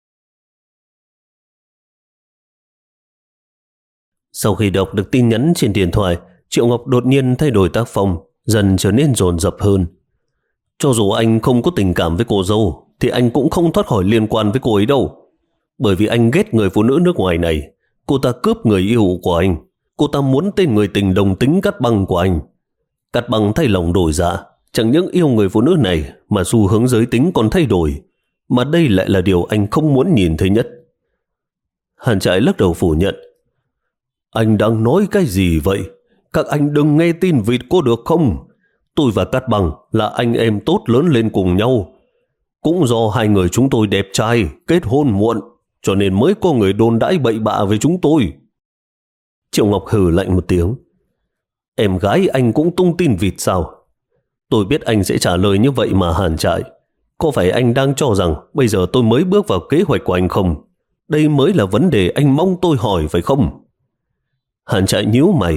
Sau khi đọc được tin nhắn trên điện thoại, Triệu Ngọc đột nhiên thay đổi tác phong, dần trở nên dồn dập hơn. Cho dù anh không có tình cảm với cô dâu, thì anh cũng không thoát khỏi liên quan với cô ấy đâu. Bởi vì anh ghét người phụ nữ nước ngoài này. Cô ta cướp người yêu của anh. Cô ta muốn tên người tình đồng tính Cát Băng của anh. Cát Băng thay lòng đổi dạ, chẳng những yêu người phụ nữ này mà xu hướng giới tính còn thay đổi. Mà đây lại là điều anh không muốn nhìn thấy nhất. Hàn Trại lắc đầu phủ nhận: anh đang nói cái gì vậy? Các anh đừng nghe tin vịt có được không? Tôi và Cát Băng là anh em tốt lớn lên cùng nhau. Cũng do hai người chúng tôi đẹp trai, kết hôn muộn, cho nên mới có người đồn đãi bậy bạ với chúng tôi. Triệu Ngọc hừ lạnh một tiếng: em gái anh cũng tung tin vịt sao? Tôi biết anh sẽ trả lời như vậy mà Hàn Trại. Có phải anh đang cho rằng bây giờ tôi mới bước vào kế hoạch của anh không? Đây mới là vấn đề anh mong tôi hỏi phải không? Hàn Trại nhíu mày: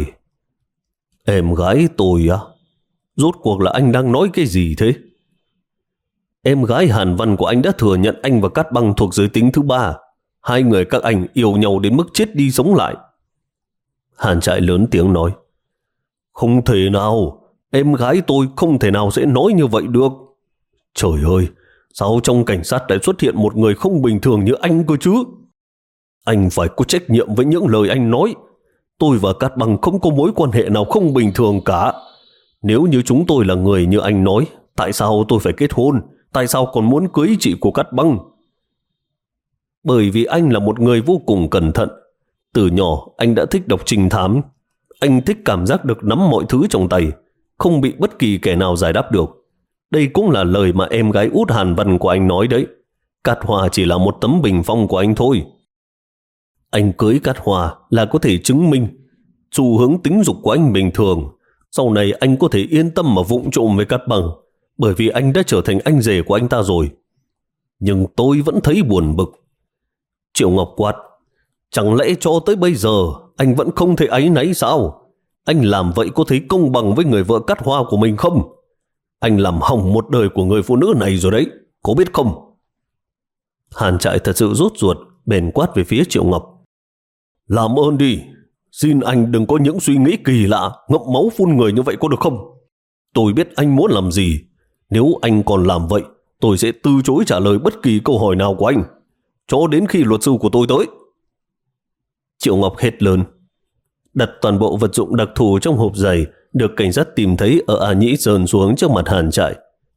em gái tôi á? Rốt cuộc là anh đang nói cái gì thế? Em gái Hàn Văn của anh đã thừa nhận anh và Cát Băng thuộc giới tính thứ ba. Hai người các anh yêu nhau đến mức chết đi sống lại. Hàn Trại lớn tiếng nói: không thể nào, em gái tôi không thể nào sẽ nói như vậy được. Trời ơi, sao trong cảnh sát lại xuất hiện một người không bình thường như anh cơ chứ? Anh phải có trách nhiệm với những lời anh nói. Tôi và Cát Băng không có mối quan hệ nào không bình thường cả. Nếu như chúng tôi là người như anh nói, tại sao tôi phải kết hôn? Tại sao còn muốn cưới chị của Cát Băng? Bởi vì anh là một người vô cùng cẩn thận. Từ nhỏ anh đã thích đọc trinh thám. Anh thích cảm giác được nắm mọi thứ trong tay, không bị bất kỳ kẻ nào giải đáp được. Đây cũng là lời mà em gái út Hàn Văn của anh nói đấy. Cát Hoa chỉ là một tấm bình phong của anh thôi. Anh cưới Cát Hoa là có thể chứng minh xu hướng tính dục của anh bình thường. Sau này anh có thể yên tâm mà vụng trộm với Cát Bằng, bởi vì anh đã trở thành anh rể của anh ta rồi. Nhưng tôi vẫn thấy buồn bực. Triệu Ngọc quát, chẳng lẽ cho tới bây giờ anh vẫn không thấy áy náy sao? Anh làm vậy có thấy công bằng với người vợ cắt hoa của mình không? Anh làm hỏng một đời của người phụ nữ này rồi đấy, có biết không? Hàn Trại thật sự rốt ruột, bèn quát về phía Triệu Ngọc. Làm ơn đi, xin anh đừng có những suy nghĩ kỳ lạ, ngậm máu phun người như vậy có được không? Tôi biết anh muốn làm gì. Nếu anh còn làm vậy, tôi sẽ từ chối trả lời bất kỳ câu hỏi nào của anh, cho đến khi luật sư của tôi tới. Triệu Ngọc hét lớn. Đặt toàn bộ vật dụng đặc thù trong hộp giày được cảnh sát tìm thấy ở A Nhĩ Sơn xuống trước mặt Hàn Trại.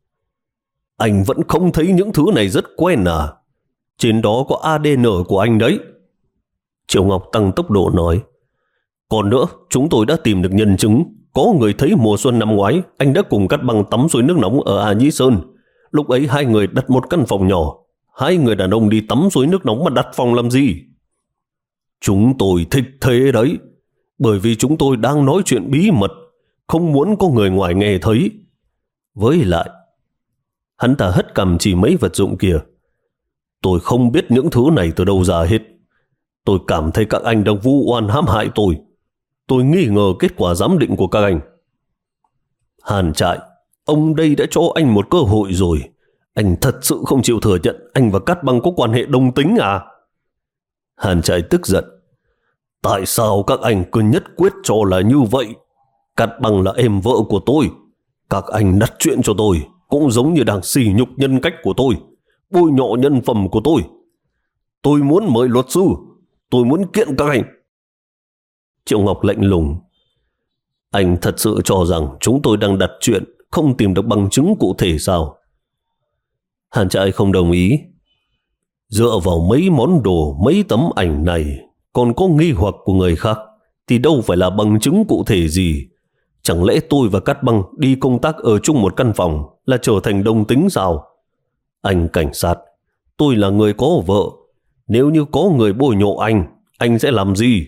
Anh vẫn không thấy những thứ này rất quen à? Trên đó có a đê en của anh đấy. Triệu Ngọc tăng tốc độ nói. Còn nữa, chúng tôi đã tìm được nhân chứng. Có người thấy mùa xuân năm ngoái anh đã cùng Cát Băng tắm suối nước nóng ở A Nhĩ Sơn. Lúc ấy hai người đặt một căn phòng nhỏ. Hai người đàn ông đi tắm suối nước nóng mà đặt phòng làm gì? Chúng tôi thích thế đấy, bởi vì chúng tôi đang nói chuyện bí mật, không muốn có người ngoài nghe thấy. Với lại, hắn ta hất cằm chỉ mấy vật dụng kia. Tôi không biết những thứ này từ đâu ra hết. Tôi cảm thấy các anh đang vu oan hãm hại tôi. Tôi nghi ngờ kết quả giám định của các anh. Hàn Trại, ông đây đã cho anh một cơ hội rồi. Anh thật sự không chịu thừa nhận anh và Cát Băng có quan hệ đồng tính à? Hàn Trại tức giận. Tại sao các anh cứ nhất quyết cho là như vậy? Cát Băng là em vợ của tôi. Các anh đặt chuyện cho tôi cũng giống như đang sỉ nhục nhân cách của tôi, bôi nhọ nhân phẩm của tôi. Tôi muốn mời luật sư. Tôi muốn kiện các anh. Triệu Ngọc lạnh lùng. Anh thật sự cho rằng chúng tôi đang đặt chuyện, không tìm được bằng chứng cụ thể sao? Hàn Trại không đồng ý. Dựa vào mấy món đồ, mấy tấm ảnh này, còn có nghi hoặc của người khác, thì đâu phải là bằng chứng cụ thể gì. Chẳng lẽ tôi và Cát Băng đi công tác ở chung một căn phòng là trở thành đồng tính sao? Anh cảnh sát, tôi là người có vợ. Nếu như có người bôi nhọ anh, anh sẽ làm gì?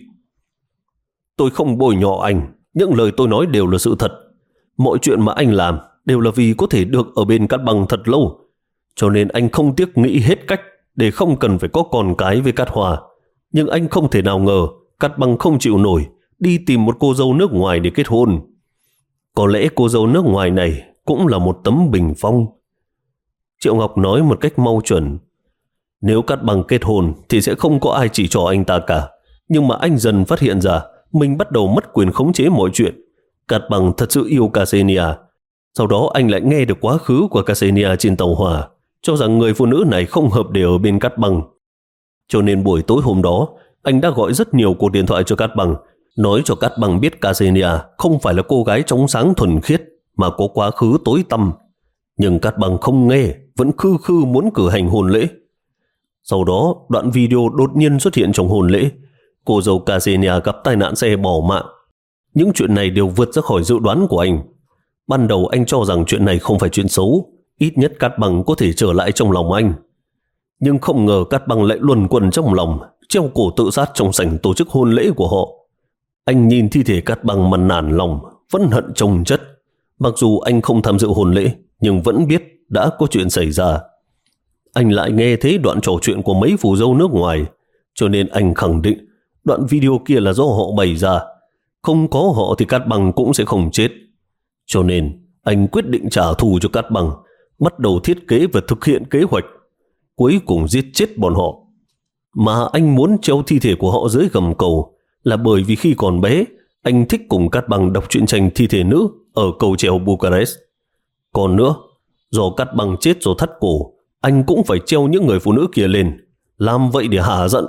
Tôi không bôi nhọ anh. Những lời tôi nói đều là sự thật. Mọi chuyện mà anh làm đều là vì có thể được ở bên Cát Băng thật lâu. Cho nên anh không tiếc nghĩ hết cách để không cần phải có con cái với Cát Hoa. Nhưng anh không thể nào ngờ Cát Băng không chịu nổi, đi tìm một cô dâu nước ngoài để kết hôn. Có lẽ cô dâu nước ngoài này cũng là một tấm bình phong. Triệu Ngọc nói một cách mau chuẩn. Nếu Cát Băng kết hôn thì sẽ không có ai chỉ trỏ anh ta cả. Nhưng mà anh dần phát hiện ra mình bắt đầu mất quyền khống chế mọi chuyện. Cát Băng thật sự yêu Ksenia. Sau đó anh lại nghe được quá khứ của Ksenia trên tàu hỏa, cho rằng người phụ nữ này không hợp để ở bên Cát Băng. Cho nên buổi tối hôm đó, anh đã gọi rất nhiều cuộc điện thoại cho Cát Băng, nói cho Cát Băng biết Ksenia không phải là cô gái trong sáng thuần khiết, mà có quá khứ tối tăm. Nhưng Cát Băng không nghe, vẫn khư khư muốn cử hành hôn lễ. Sau đó, đoạn video đột nhiên xuất hiện trong hôn lễ. Cô dâu Ksenia gặp tai nạn xe bỏ mạng. Những chuyện này đều vượt ra khỏi dự đoán của anh. Ban đầu anh cho rằng chuyện này không phải chuyện xấu, ít nhất Cát Băng có thể trở lại trong lòng anh. Nhưng không ngờ Cát Băng lại luẩn quẩn trong lòng, treo cổ tự sát trong sảnh tổ chức hôn lễ của họ. Anh nhìn thi thể Cát Băng mà nản lòng, vẫn hận chồng chất. Mặc dù anh không tham dự hôn lễ, nhưng vẫn biết đã có chuyện xảy ra. Anh lại nghe thấy đoạn trò chuyện của mấy phù dâu nước ngoài, cho nên anh khẳng định đoạn video kia là do họ bày ra. Không có họ thì Cát Băng cũng sẽ không chết. Cho nên anh quyết định trả thù cho Cát Băng, bắt đầu thiết kế và thực hiện kế hoạch, cuối cùng giết chết bọn họ. Mà anh muốn treo thi thể của họ dưới gầm cầu là bởi vì khi còn bé, anh thích cùng Cát Băng đọc truyện tranh thi thể nữ ở cầu treo Bucharest. Còn nữa, do Cát Băng chết rồi thắt cổ, anh cũng phải treo những người phụ nữ kia lên, làm vậy để hả giận.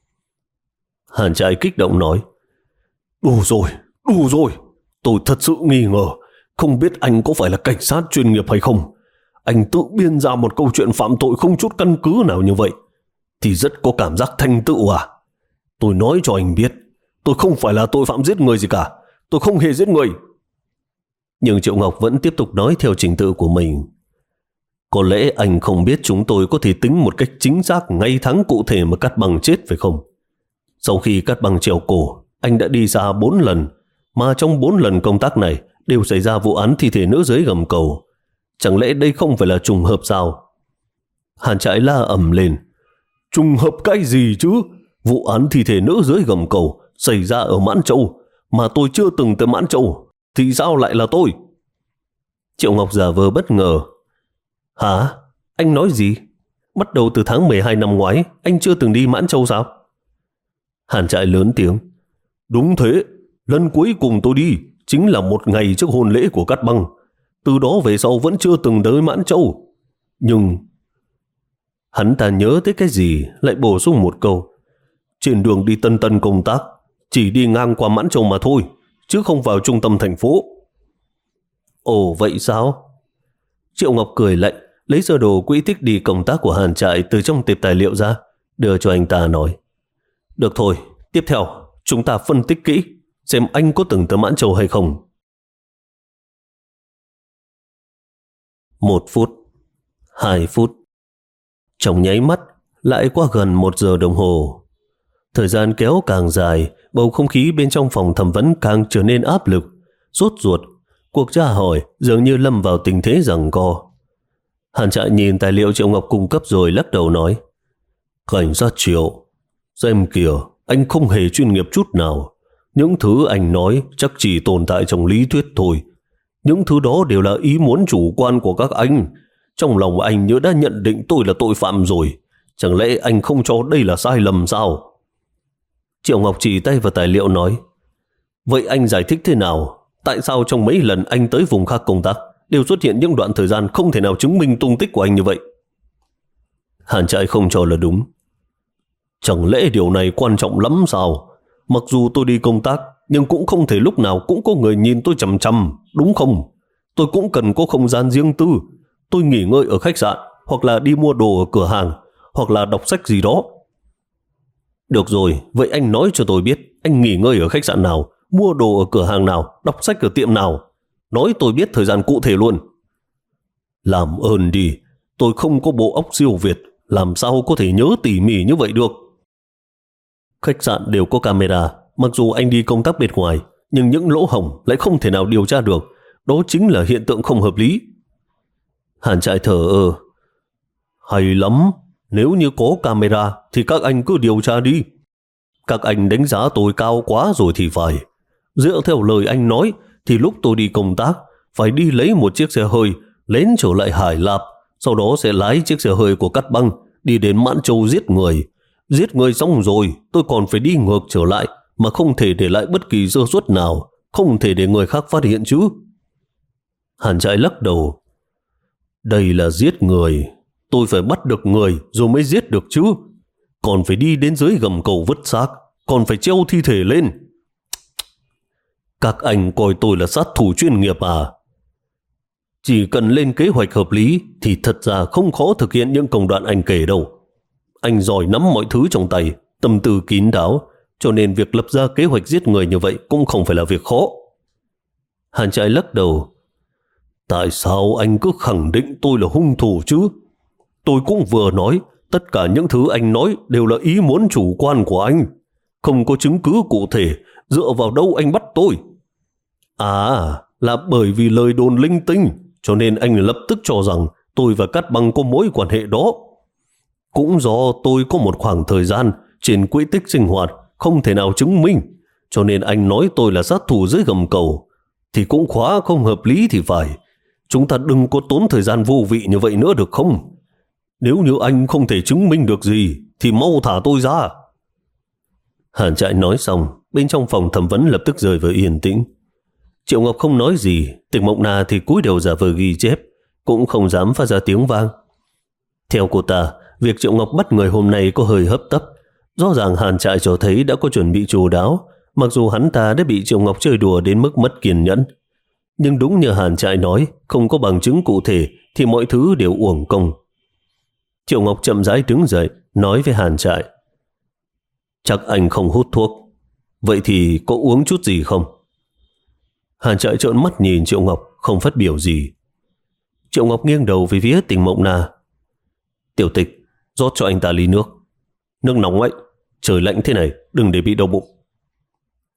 Hàn Trại kích động nói, đủ rồi, đủ rồi, tôi thật sự nghi ngờ, không biết anh có phải là cảnh sát chuyên nghiệp hay không. Anh tự biên ra một câu chuyện phạm tội không chút căn cứ nào như vậy, thì rất có cảm giác thành tựu à? Tôi nói cho anh biết, tôi không phải là tội phạm giết người gì cả, tôi không hề giết người. Nhưng Triệu Ngọc vẫn tiếp tục nói theo trình tự của mình. Có lẽ anh không biết chúng tôi có thể tính một cách chính xác ngày tháng cụ thể mà Cát Băng chết phải không? Sau khi Cát Băng treo cổ, anh đã đi xa bốn lần, mà trong bốn lần công tác này đều xảy ra vụ án thi thể nữ dưới gầm cầu. Chẳng lẽ đây không phải là trùng hợp sao? Hàn Trại la ầm lên. Trùng hợp cái gì chứ? Vụ án thi thể nữ dưới gầm cầu xảy ra ở Mãn Châu, mà tôi chưa từng tới Mãn Châu, thì sao lại là tôi? Triệu Ngọc giả vờ bất ngờ. Hả? Anh nói gì? Bắt đầu từ tháng mười hai năm ngoái, anh chưa từng đi Mãn Châu sao? Hàn Trại lớn tiếng. Đúng thế, lần cuối cùng tôi đi chính là một ngày trước hôn lễ của Cát Băng. Từ đó về sau vẫn chưa từng tới Mãn Châu. Nhưng... Hắn ta nhớ tới cái gì, lại bổ sung một câu. Trên đường đi Tân Tân công tác, chỉ đi ngang qua Mãn Châu mà thôi, chứ không vào trung tâm thành phố. Ồ vậy sao? Triệu Ngọc cười lạnh, lấy sơ đồ quỹ tích đi công tác của Hàn Trại từ trong tệp tài liệu ra, đưa cho anh ta nói. Được thôi, tiếp theo chúng ta phân tích kỹ, xem anh có từng tới Mãn Châu hay không. Một phút, hai phút. Trong nháy mắt, lại qua gần một giờ đồng hồ. Thời gian kéo càng dài, bầu không khí bên trong phòng thẩm vấn càng trở nên áp lực, sốt ruột. Cuộc tra hỏi dường như lâm vào tình thế giằng co. Hàn Trại nhìn tài liệu Triệu Ngọc cung cấp rồi lắc đầu nói. Cảnh sát Triệu, xem kìa, anh không hề chuyên nghiệp chút nào. Những thứ anh nói chắc chỉ tồn tại trong lý thuyết thôi. Những thứ đó đều là ý muốn chủ quan của các anh. Trong lòng anh như đã nhận định tôi là tội phạm rồi. Chẳng lẽ anh không cho đây là sai lầm sao? Triệu Ngọc chỉ tay vào tài liệu nói. Vậy anh giải thích thế nào? Tại sao trong mấy lần anh tới vùng khác công tác đều xuất hiện những đoạn thời gian không thể nào chứng minh tung tích của anh như vậy? Hàn Trại không cho là đúng. Chẳng lẽ điều này quan trọng lắm sao? Mặc dù tôi đi công tác, nhưng cũng không thể lúc nào cũng có người nhìn tôi chằm chằm, đúng không? Tôi cũng cần có không gian riêng tư. Tôi nghỉ ngơi ở khách sạn, hoặc là đi mua đồ ở cửa hàng, hoặc là đọc sách gì đó. Được rồi, vậy anh nói cho tôi biết, anh nghỉ ngơi ở khách sạn nào, mua đồ ở cửa hàng nào, đọc sách ở tiệm nào. Nói tôi biết thời gian cụ thể luôn. Làm ơn đi, tôi không có bộ óc siêu việt, làm sao có thể nhớ tỉ mỉ như vậy được? Khách sạn đều có camera, mặc dù anh đi công tác bên ngoài, nhưng những lỗ hổng lại không thể nào điều tra được. Đó chính là hiện tượng không hợp lý. Hàn Trại thở ơ. Hay lắm, nếu như có camera thì các anh cứ điều tra đi. Các anh đánh giá tôi cao quá rồi thì phải. Dựa theo lời anh nói thì lúc tôi đi công tác phải đi lấy một chiếc xe hơi, lén trở lại Hải Lạp, sau đó sẽ lái chiếc xe hơi của Cát Băng đi đến Mãn Châu giết người. Giết người xong rồi tôi còn phải đi ngược trở lại, mà không thể để lại bất kỳ sơ suất nào, không thể để người khác phát hiện chứ. Hàn Trại lắc đầu. Đây là giết người, tôi phải bắt được người rồi mới giết được chứ. Còn phải đi đến dưới gầm cầu vứt xác, còn phải treo thi thể lên. Các anh coi tôi là sát thủ chuyên nghiệp à? Chỉ cần lên kế hoạch hợp lý thì thật ra không khó thực hiện những công đoạn anh kể đâu. Anh giỏi nắm mọi thứ trong tay, tâm tư kín đáo, cho nên việc lập ra kế hoạch giết người như vậy cũng không phải là việc khó. Hàn Trại lắc đầu. Tại sao anh cứ khẳng định tôi là hung thủ chứ? Tôi cũng vừa nói, tất cả những thứ anh nói đều là ý muốn chủ quan của anh. Không có chứng cứ cụ thể, dựa vào đâu anh bắt tôi? À, là bởi vì lời đồn linh tinh, cho nên anh lập tức cho rằng tôi và Cát Băng có mối quan hệ đó. Cũng do tôi có một khoảng thời gian trên quỹ tích sinh hoạt không thể nào chứng minh, cho nên anh nói tôi là sát thủ dưới gầm cầu. Thì cũng khá không hợp lý thì phải. Chúng ta đừng có tốn thời gian vô vị như vậy nữa được không? Nếu như anh không thể chứng minh được gì thì mau thả tôi ra. Hàn Trại nói xong, bên trong phòng thẩm vấn lập tức rơi vào yên tĩnh. Triệu Ngọc không nói gì, Tịch Mộng Na thì cúi đầu giả vờ ghi chép, cũng không dám phát ra tiếng vang. Theo cô ta, việc Triệu Ngọc bắt người hôm nay có hơi hấp tấp. Rõ ràng Hàn Trại cho thấy đã có chuẩn bị chu đáo, mặc dù hắn ta đã bị Triệu Ngọc chơi đùa đến mức mất kiên nhẫn. Nhưng đúng như Hàn Trại nói, không có bằng chứng cụ thể thì mọi thứ đều uổng công. Triệu Ngọc chậm rãi đứng dậy, nói với Hàn Trại. Chắc anh không hút thuốc. Vậy thì có uống chút gì không? Hàn Trại trợn mắt nhìn Triệu Ngọc, không phát biểu gì. Triệu Ngọc nghiêng đầu về phía Tình Mộng Na. Tiểu Tịch, rót cho anh ta ly nước. Nước nóng ấy, trời lạnh thế này, đừng để bị đau bụng.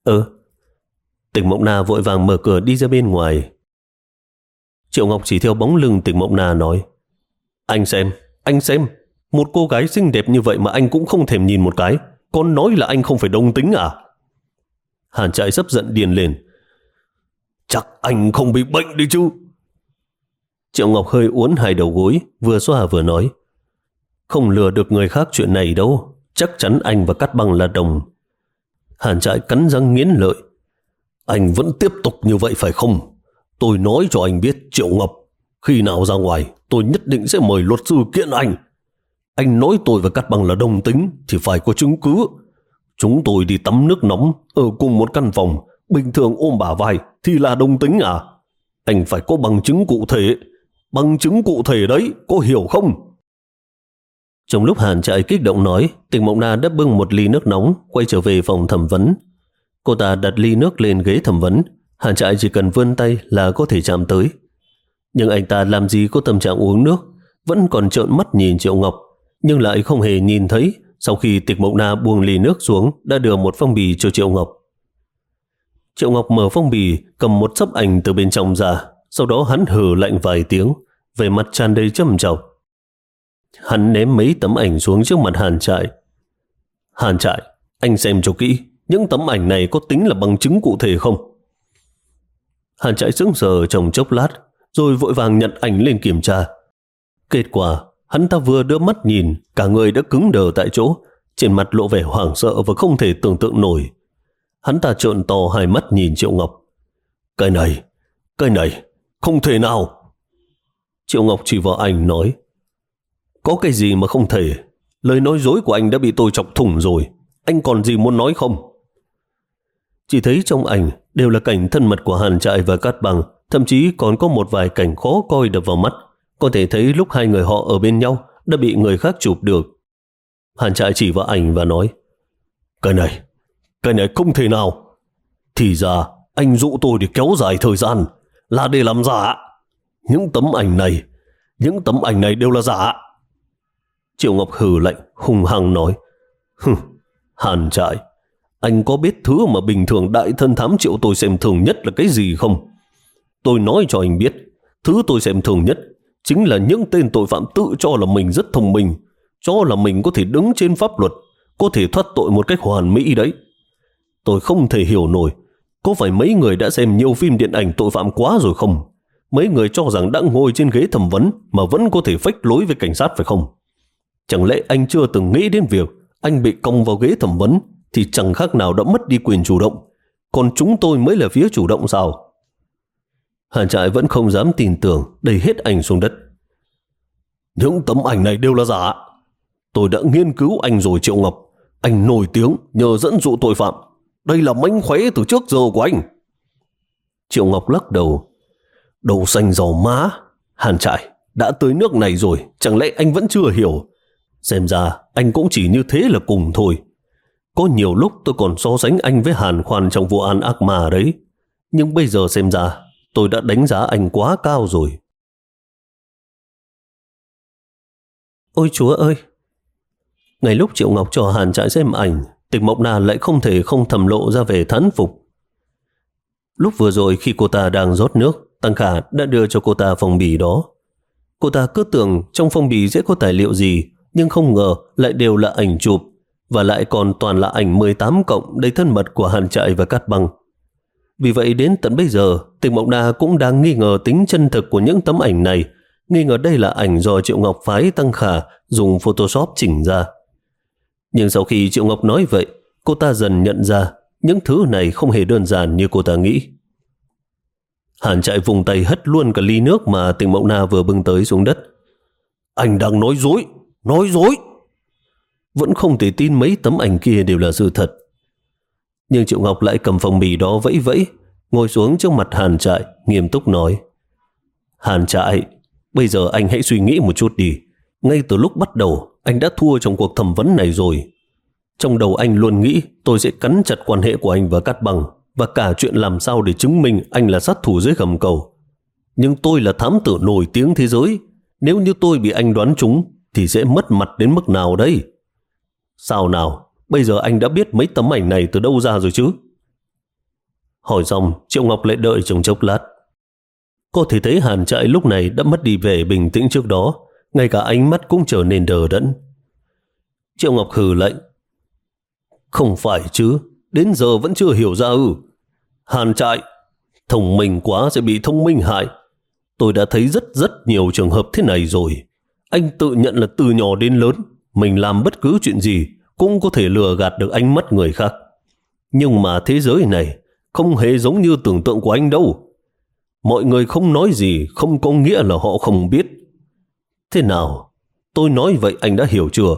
Ừ. Tịch Mộng Na vội vàng mở cửa đi ra bên ngoài. Triệu Ngọc chỉ theo bóng lưng Tịch Mộng Na nói, anh xem, anh xem, một cô gái xinh đẹp như vậy mà anh cũng không thèm nhìn một cái, còn nói là anh không phải đồng tính à? Hàn Trại sắp giận điên lên, chắc anh không bị bệnh đi chứ? Triệu Ngọc hơi uốn hai đầu gối, vừa xoa vừa nói, không lừa được người khác chuyện này đâu, chắc chắn anh và Cát Băng là đồng. Hàn Trại cắn răng nghiến lợi, anh vẫn tiếp tục như vậy phải không? Tôi nói cho anh biết Triệu Ngọc, khi nào ra ngoài tôi nhất định sẽ mời luật sư kiện anh. Anh nói tôi và Cát Băng là đồng tính thì phải có chứng cứ. Chúng tôi đi tắm nước nóng ở cùng một căn phòng, bình thường ôm bả vai thì là đồng tính à? Anh phải có bằng chứng cụ thể. Bằng chứng cụ thể đấy, có hiểu không? Trong lúc Hàn Trại kích động nói, Tịch Mộng Na đã bưng một ly nước nóng quay trở về phòng thẩm vấn. Cô ta đặt ly nước lên ghế thẩm vấn, Hàn Trại chỉ cần vươn tay là có thể chạm tới. Nhưng anh ta làm gì có tâm trạng uống nước, vẫn còn trợn mắt nhìn Triệu Ngọc, nhưng lại không hề nhìn thấy sau khi Tịch Mộng Na buông ly nước xuống đã đưa một phong bì cho Triệu Ngọc. Triệu Ngọc mở phong bì, cầm một xấp ảnh từ bên trong ra, sau đó hắn hừ lạnh vài tiếng, vẻ mặt tràn đầy trầm trọng. Hắn ném mấy tấm ảnh xuống trước mặt Hàn Trại. Hàn Trại, anh xem cho kỹ, những tấm ảnh này có tính là bằng chứng cụ thể không? Hàn Trại sững sờ trong chốc lát, rồi vội vàng nhận ảnh lên kiểm tra. Kết quả, hắn ta vừa đưa mắt nhìn, cả người đã cứng đờ tại chỗ, trên mặt lộ vẻ hoảng sợ và không thể tưởng tượng nổi. Hắn ta trợn to hai mắt nhìn Triệu Ngọc. Cái này, cái này, không thể nào. Triệu Ngọc chỉ vào ảnh nói, có cái gì mà không thể? Lời nói dối của anh đã bị tôi chọc thủng rồi, anh còn gì muốn nói không? Chỉ thấy trong ảnh đều là cảnh thân mật của Hàn Trại và Cát Băng, thậm chí còn có một vài cảnh khó coi đập vào mắt. Có thể thấy lúc hai người họ ở bên nhau đã bị người khác chụp được. Hàn Trại chỉ vào ảnh và nói, cái này, cái này không thể nào. Thì ra anh dụ tôi để kéo dài thời gian là để làm giả. Những tấm ảnh này, những tấm ảnh này đều là giả. Triệu Ngọc hừ lạnh, hung hăng nói, hừ, Hàn Trại, anh có biết thứ mà bình thường đại thân thám Triệu tôi xem thường nhất là cái gì không? Tôi nói cho anh biết, thứ tôi xem thường nhất chính là những tên tội phạm tự cho là mình rất thông minh, cho là mình có thể đứng trên pháp luật, có thể thoát tội một cách hoàn mỹ đấy. Tôi không thể hiểu nổi, có phải mấy người đã xem nhiều phim điện ảnh tội phạm quá rồi không? Mấy người cho rằng đã ngồi trên ghế thẩm vấn mà vẫn có thể phách lối với cảnh sát phải không? Chẳng lẽ anh chưa từng nghĩ đến việc anh bị còng vào ghế thẩm vấn thì chẳng khác nào đã mất đi quyền chủ động, còn chúng tôi mới là phía chủ động sao? Hàn Trại vẫn không dám tin tưởng, đẩy hết ảnh xuống đất. Những tấm ảnh này đều là giả. Tôi đã nghiên cứu anh rồi Triệu Ngọc. Anh nổi tiếng nhờ dẫn dụ tội phạm. Đây là mánh khóe từ trước giờ của anh. Triệu Ngọc lắc đầu. Đầu xanh dò má. Hàn Trại, đã tới nước này rồi, chẳng lẽ anh vẫn chưa hiểu? Xem ra anh cũng chỉ như thế là cùng thôi. Có nhiều lúc tôi còn so sánh anh với Hàn Khoan trong vụ án ác ma đấy. Nhưng bây giờ xem ra tôi đã đánh giá anh quá cao rồi. Ôi Chúa ơi! Ngay lúc Triệu Ngọc cho Hàn Trại xem ảnh, Tịch Mộng Na lại không thể không thầm lộ ra vẻ thán phục. Lúc vừa rồi khi cô ta đang rót nước, Tăng Khả đã đưa cho cô ta phong bì đó. Cô ta cứ tưởng trong phong bì sẽ có tài liệu gì, nhưng không ngờ lại đều là ảnh chụp, và lại còn toàn là ảnh mười tám cộng đầy thân mật của Hàn Trại và Cát Băng. Vì vậy đến tận bây giờ, Tịch Mộng Na cũng đang nghi ngờ tính chân thực của những tấm ảnh này, nghi ngờ đây là ảnh do Triệu Ngọc phái Tăng Khả dùng Photoshop chỉnh ra. Nhưng sau khi Triệu Ngọc nói vậy, cô ta dần nhận ra những thứ này không hề đơn giản như cô ta nghĩ. Hàn Trại vùng tay hất luôn cả ly nước mà Tịch Mộng Na vừa bưng tới xuống đất. Anh đang nói dối, nói dối. Vẫn không thể tin mấy tấm ảnh kia đều là sự thật. Nhưng Triệu Ngọc lại cầm phong bì đó vẫy vẫy, ngồi xuống trước mặt Hàn Trại, nghiêm túc nói. Hàn Trại, bây giờ anh hãy suy nghĩ một chút đi. Ngay từ lúc bắt đầu, anh đã thua trong cuộc thẩm vấn này rồi. Trong đầu anh luôn nghĩ tôi sẽ cắn chặt quan hệ của anh và Cát Băng, và cả chuyện làm sao để chứng minh anh là sát thủ dưới gầm cầu. Nhưng tôi là thám tử nổi tiếng thế giới. Nếu như tôi bị anh đoán trúng, thì sẽ mất mặt đến mức nào đây? Sao nào, bây giờ anh đã biết mấy tấm ảnh này từ đâu ra rồi chứ? Hỏi xong, Triệu Ngọc lại đợi trong chốc lát. Có thể thấy Hàn Trại lúc này đã mất đi vẻ bình tĩnh trước đó, ngay cả ánh mắt cũng trở nên đờ đẫn. Triệu Ngọc hừ lạnh. Không phải chứ, đến giờ vẫn chưa hiểu ra ư? Hàn Trại, thông minh quá sẽ bị thông minh hại. Tôi đã thấy rất rất nhiều trường hợp thế này rồi. Anh tự nhận là từ nhỏ đến lớn, mình làm bất cứ chuyện gì cũng có thể lừa gạt được ánh mắt người khác. Nhưng mà thế giới này không hề giống như tưởng tượng của anh đâu. Mọi người không nói gì không có nghĩa là họ không biết. Thế nào? Tôi nói vậy anh đã hiểu chưa?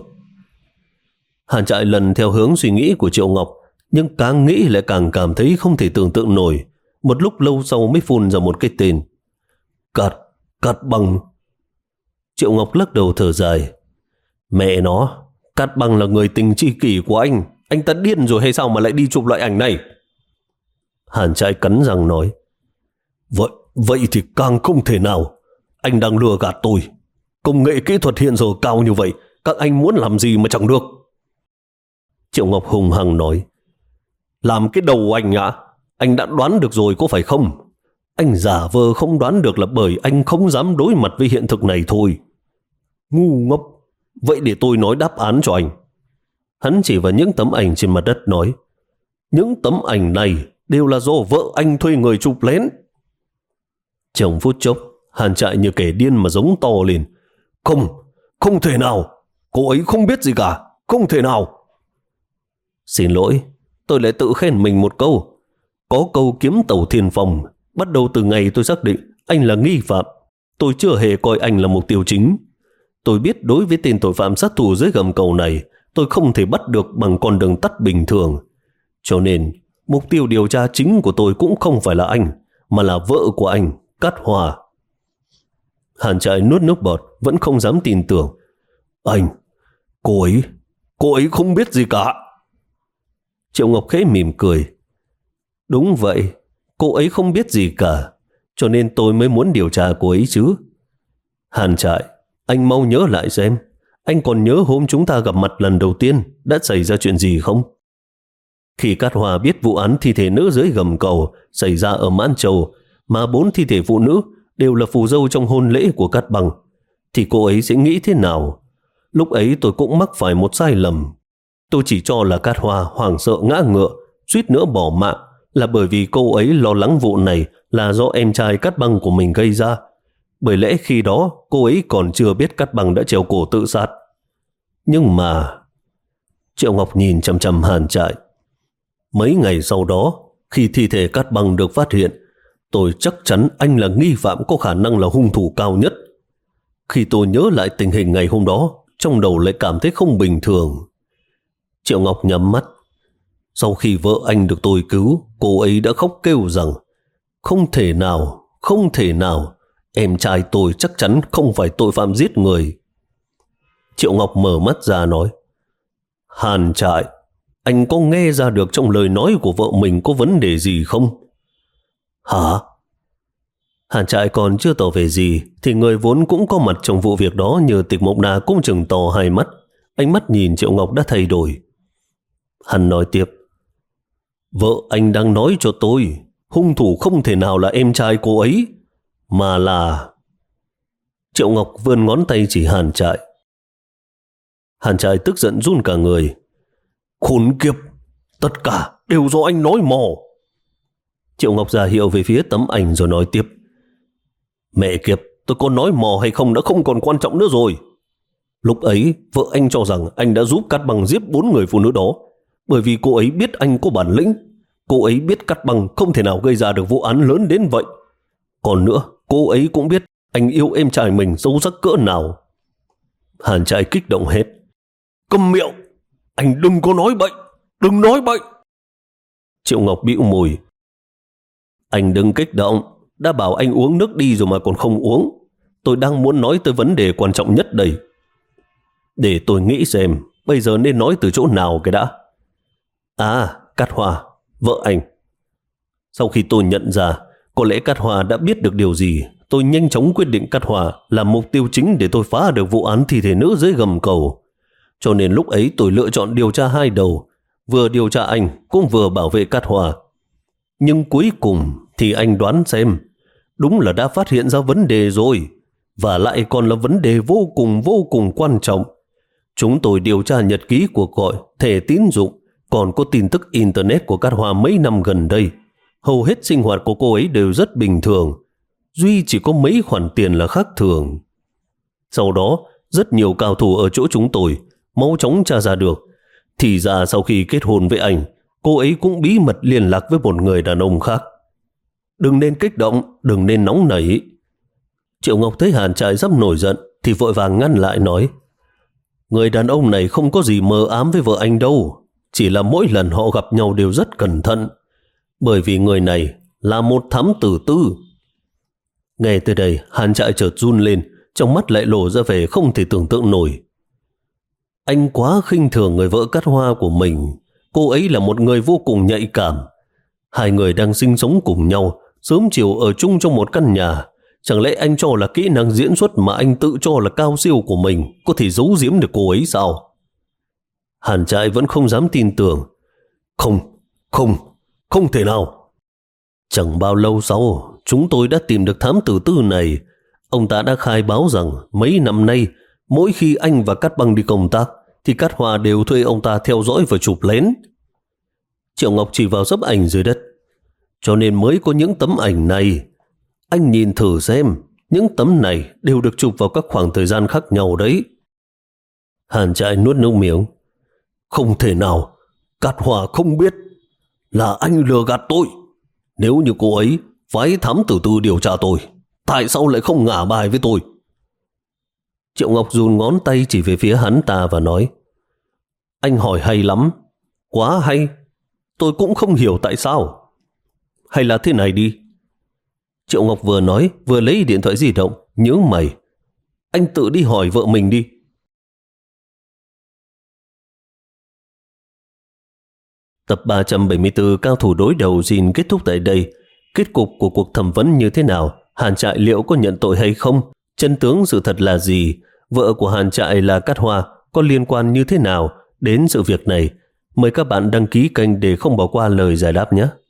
Hàn Trại lần theo hướng suy nghĩ của Triệu Ngọc, nhưng càng nghĩ lại càng cảm thấy không thể tưởng tượng nổi. Một lúc lâu sau mới phun ra một cái tên. Cát, Cát Băng. Triệu Ngọc lắc đầu thở dài. Mẹ nó, Cát Băng là người tình tri kỷ của anh. Anh ta điên rồi hay sao mà lại đi chụp loại ảnh này? Hàn Trại cắn răng nói. Vậy, vậy thì càng không thể nào. Anh đang lừa gạt tôi. Công nghệ kỹ thuật hiện giờ cao như vậy, các anh muốn làm gì mà chẳng được. Triệu Ngọc hùng hăng nói. Làm cái đầu anh ạ. Anh đã đoán được rồi có phải không? Anh giả vờ không đoán được là bởi anh không dám đối mặt với hiện thực này thôi. Ngu ngốc. Vậy để tôi nói đáp án cho anh. Hắn chỉ vào những tấm ảnh trên mặt đất nói. Những tấm ảnh này đều là do vợ anh thuê người chụp lén. Trong phút chốc, Hàn Trại như kẻ điên mà giống to lên. Không, không thể nào. Cô ấy không biết gì cả. Không thể nào. Xin lỗi, tôi lại tự khen mình một câu. Có câu kiếm tàu thiên phong. Bắt đầu từ ngày tôi xác định anh là nghi phạm, tôi chưa hề coi anh là mục tiêu chính. Tôi biết đối với tên tội phạm sát thủ dưới gầm cầu này, tôi không thể bắt được bằng con đường tắt bình thường. Cho nên, mục tiêu điều tra chính của tôi cũng không phải là anh, mà là vợ của anh, Cát Hòa. Hàn Trại nuốt nước bọt, vẫn không dám tin tưởng. Anh, cô ấy, cô ấy không biết gì cả. Triệu Ngọc khẽ mỉm cười. Đúng vậy, cô ấy không biết gì cả, cho nên tôi mới muốn điều tra cô ấy chứ. Hàn Trại, anh mau nhớ lại xem, anh còn nhớ hôm chúng ta gặp mặt lần đầu tiên đã xảy ra chuyện gì không? Khi Cát Hòa biết vụ án thi thể nữ dưới gầm cầu xảy ra ở Mãn Châu, mà bốn thi thể phụ nữ đều là phù dâu trong hôn lễ của Cát Băng, thì cô ấy sẽ nghĩ thế nào? Lúc ấy tôi cũng mắc phải một sai lầm. Tôi chỉ cho là Cát Hòa hoảng sợ ngã ngựa, suýt nữa bỏ mạng, là bởi vì cô ấy lo lắng vụ này là do em trai Cát Băng của mình gây ra. Bởi lẽ khi đó cô ấy còn chưa biết Cát Băng đã treo cổ tự sát. Nhưng mà... Triệu Ngọc nhìn chằm chằm Hàn Trại. Mấy ngày sau đó, khi thi thể Cát Băng được phát hiện, tôi chắc chắn anh là nghi phạm có khả năng là hung thủ cao nhất. Khi tôi nhớ lại tình hình ngày hôm đó, trong đầu lại cảm thấy không bình thường. Triệu Ngọc nhắm mắt. Sau khi vợ anh được tôi cứu, cô ấy đã khóc kêu rằng không thể nào, không thể nào, em trai tôi chắc chắn không phải tội phạm giết người. Triệu Ngọc mở mắt ra nói. Hàn Trại, anh có nghe ra được trong lời nói của vợ mình có vấn đề gì không? Hả? Hàn Trại còn chưa tỏ về gì thì người vốn cũng có mặt trong vụ việc đó như Tịch Mộng Na cũng chừng to hai mắt. Ánh mắt nhìn Triệu Ngọc đã thay đổi. Hắn nói tiếp. Vợ anh đang nói cho tôi hung thủ không thể nào là em trai cô ấy, mà là... Triệu Ngọc vươn ngón tay chỉ Hàn Trại. Hàn Trại tức giận run cả người. Khốn kiếp, tất cả đều do anh nói mò. Triệu Ngọc ra hiệu về phía tấm ảnh rồi nói tiếp. Mẹ kiếp, tôi có nói mò hay không đã không còn quan trọng nữa rồi. Lúc ấy, vợ anh cho rằng anh đã giúp Cát Băng giết bốn người phụ nữ đó, bởi vì cô ấy biết anh có bản lĩnh. Cô ấy biết Cát Băng không thể nào gây ra được vụ án lớn đến vậy. Còn nữa, cô ấy cũng biết anh yêu em trai mình sâu sắc cỡ nào. Hàn Trại kích động hết. Câm miệng, anh đừng có nói bậy, đừng nói bậy. Triệu Ngọc bĩu môi. Anh đừng kích động, đã bảo anh uống nước đi rồi mà còn không uống. Tôi đang muốn nói tới vấn đề quan trọng nhất đây. Để tôi nghĩ xem, bây giờ nên nói từ chỗ nào cái đã. À, Cát Hòa, vợ anh. Sau khi tôi nhận ra, có lẽ Cát Hòa đã biết được điều gì, tôi nhanh chóng quyết định Cát Hòa là mục tiêu chính để tôi phá được vụ án thi thể nữ dưới gầm cầu. Cho nên lúc ấy tôi lựa chọn điều tra hai đầu, vừa điều tra anh cũng vừa bảo vệ Cát Hòa. Nhưng cuối cùng thì anh đoán xem, đúng là đã phát hiện ra vấn đề rồi, và lại còn là vấn đề vô cùng vô cùng quan trọng. Chúng tôi điều tra nhật ký cuộc gọi, thẻ tín dụng, còn có tin tức Internet của Cát Hoa mấy năm gần đây. Hầu hết sinh hoạt của cô ấy đều rất bình thường, duy chỉ có mấy khoản tiền là khác thường. Sau đó, rất nhiều cao thủ ở chỗ chúng tôi mau chóng tra ra được, thì ra sau khi kết hôn với anh, cô ấy cũng bí mật liên lạc với một người đàn ông khác. Đừng nên kích động, đừng nên nóng nảy. Triệu Ngọc thấy Hàn Trại sắp nổi giận thì vội vàng ngăn lại nói, người đàn ông này không có gì mờ ám với vợ anh đâu, chỉ là mỗi lần họ gặp nhau đều rất cẩn thận, bởi vì người này là một thám tử tư. Nghe tới đây, Hàn Trại chợt run lên, trong mắt lại lộ ra vẻ không thể tưởng tượng nổi. Anh quá khinh thường người vợ Cát Hoa của mình. Cô ấy là một người vô cùng nhạy cảm. Hai người đang sinh sống cùng nhau, sớm chiều ở chung trong một căn nhà. Chẳng lẽ anh cho là kỹ năng diễn xuất mà anh tự cho là cao siêu của mình có thể giấu giếm được cô ấy sao? Hàn Trại vẫn không dám tin tưởng. Không, không, không thể nào. Chẳng bao lâu sau, chúng tôi đã tìm được thám tử tư này. Ông ta đã khai báo rằng mấy năm nay, mỗi khi anh và Cát Băng đi công tác, thì Cát Hoa đều thuê ông ta theo dõi và chụp lén. Triệu Ngọc chỉ vào dấp ảnh dưới đất. Cho nên mới có những tấm ảnh này. Anh nhìn thử xem, những tấm này đều được chụp vào các khoảng thời gian khác nhau đấy. Hàn Trại nuốt nước miếng. Không thể nào, Cát Hoa không biết. Là anh lừa gạt tôi. Nếu như cô ấy phái thám tử tư điều tra tôi, tại sao lại không ngả bài với tôi? Triệu Ngọc run ngón tay chỉ về phía hắn ta và nói, anh hỏi hay lắm, quá hay. Tôi cũng không hiểu tại sao. Hay là thế này đi. Triệu Ngọc vừa nói vừa lấy điện thoại di động, nhướng mày. Anh tự đi hỏi vợ mình đi. Tập ba trăm bảy mươi tư Cao thủ đối đầu xin kết thúc tại đây. Kết cục của cuộc thẩm vấn như thế nào? Hàn Trại liệu có nhận tội hay không? Chân tướng sự thật là gì? Vợ của Hàn Trại là Cát Hoa có liên quan như thế nào đến sự việc này? Mời các bạn đăng ký kênh để không bỏ qua lời giải đáp nhé.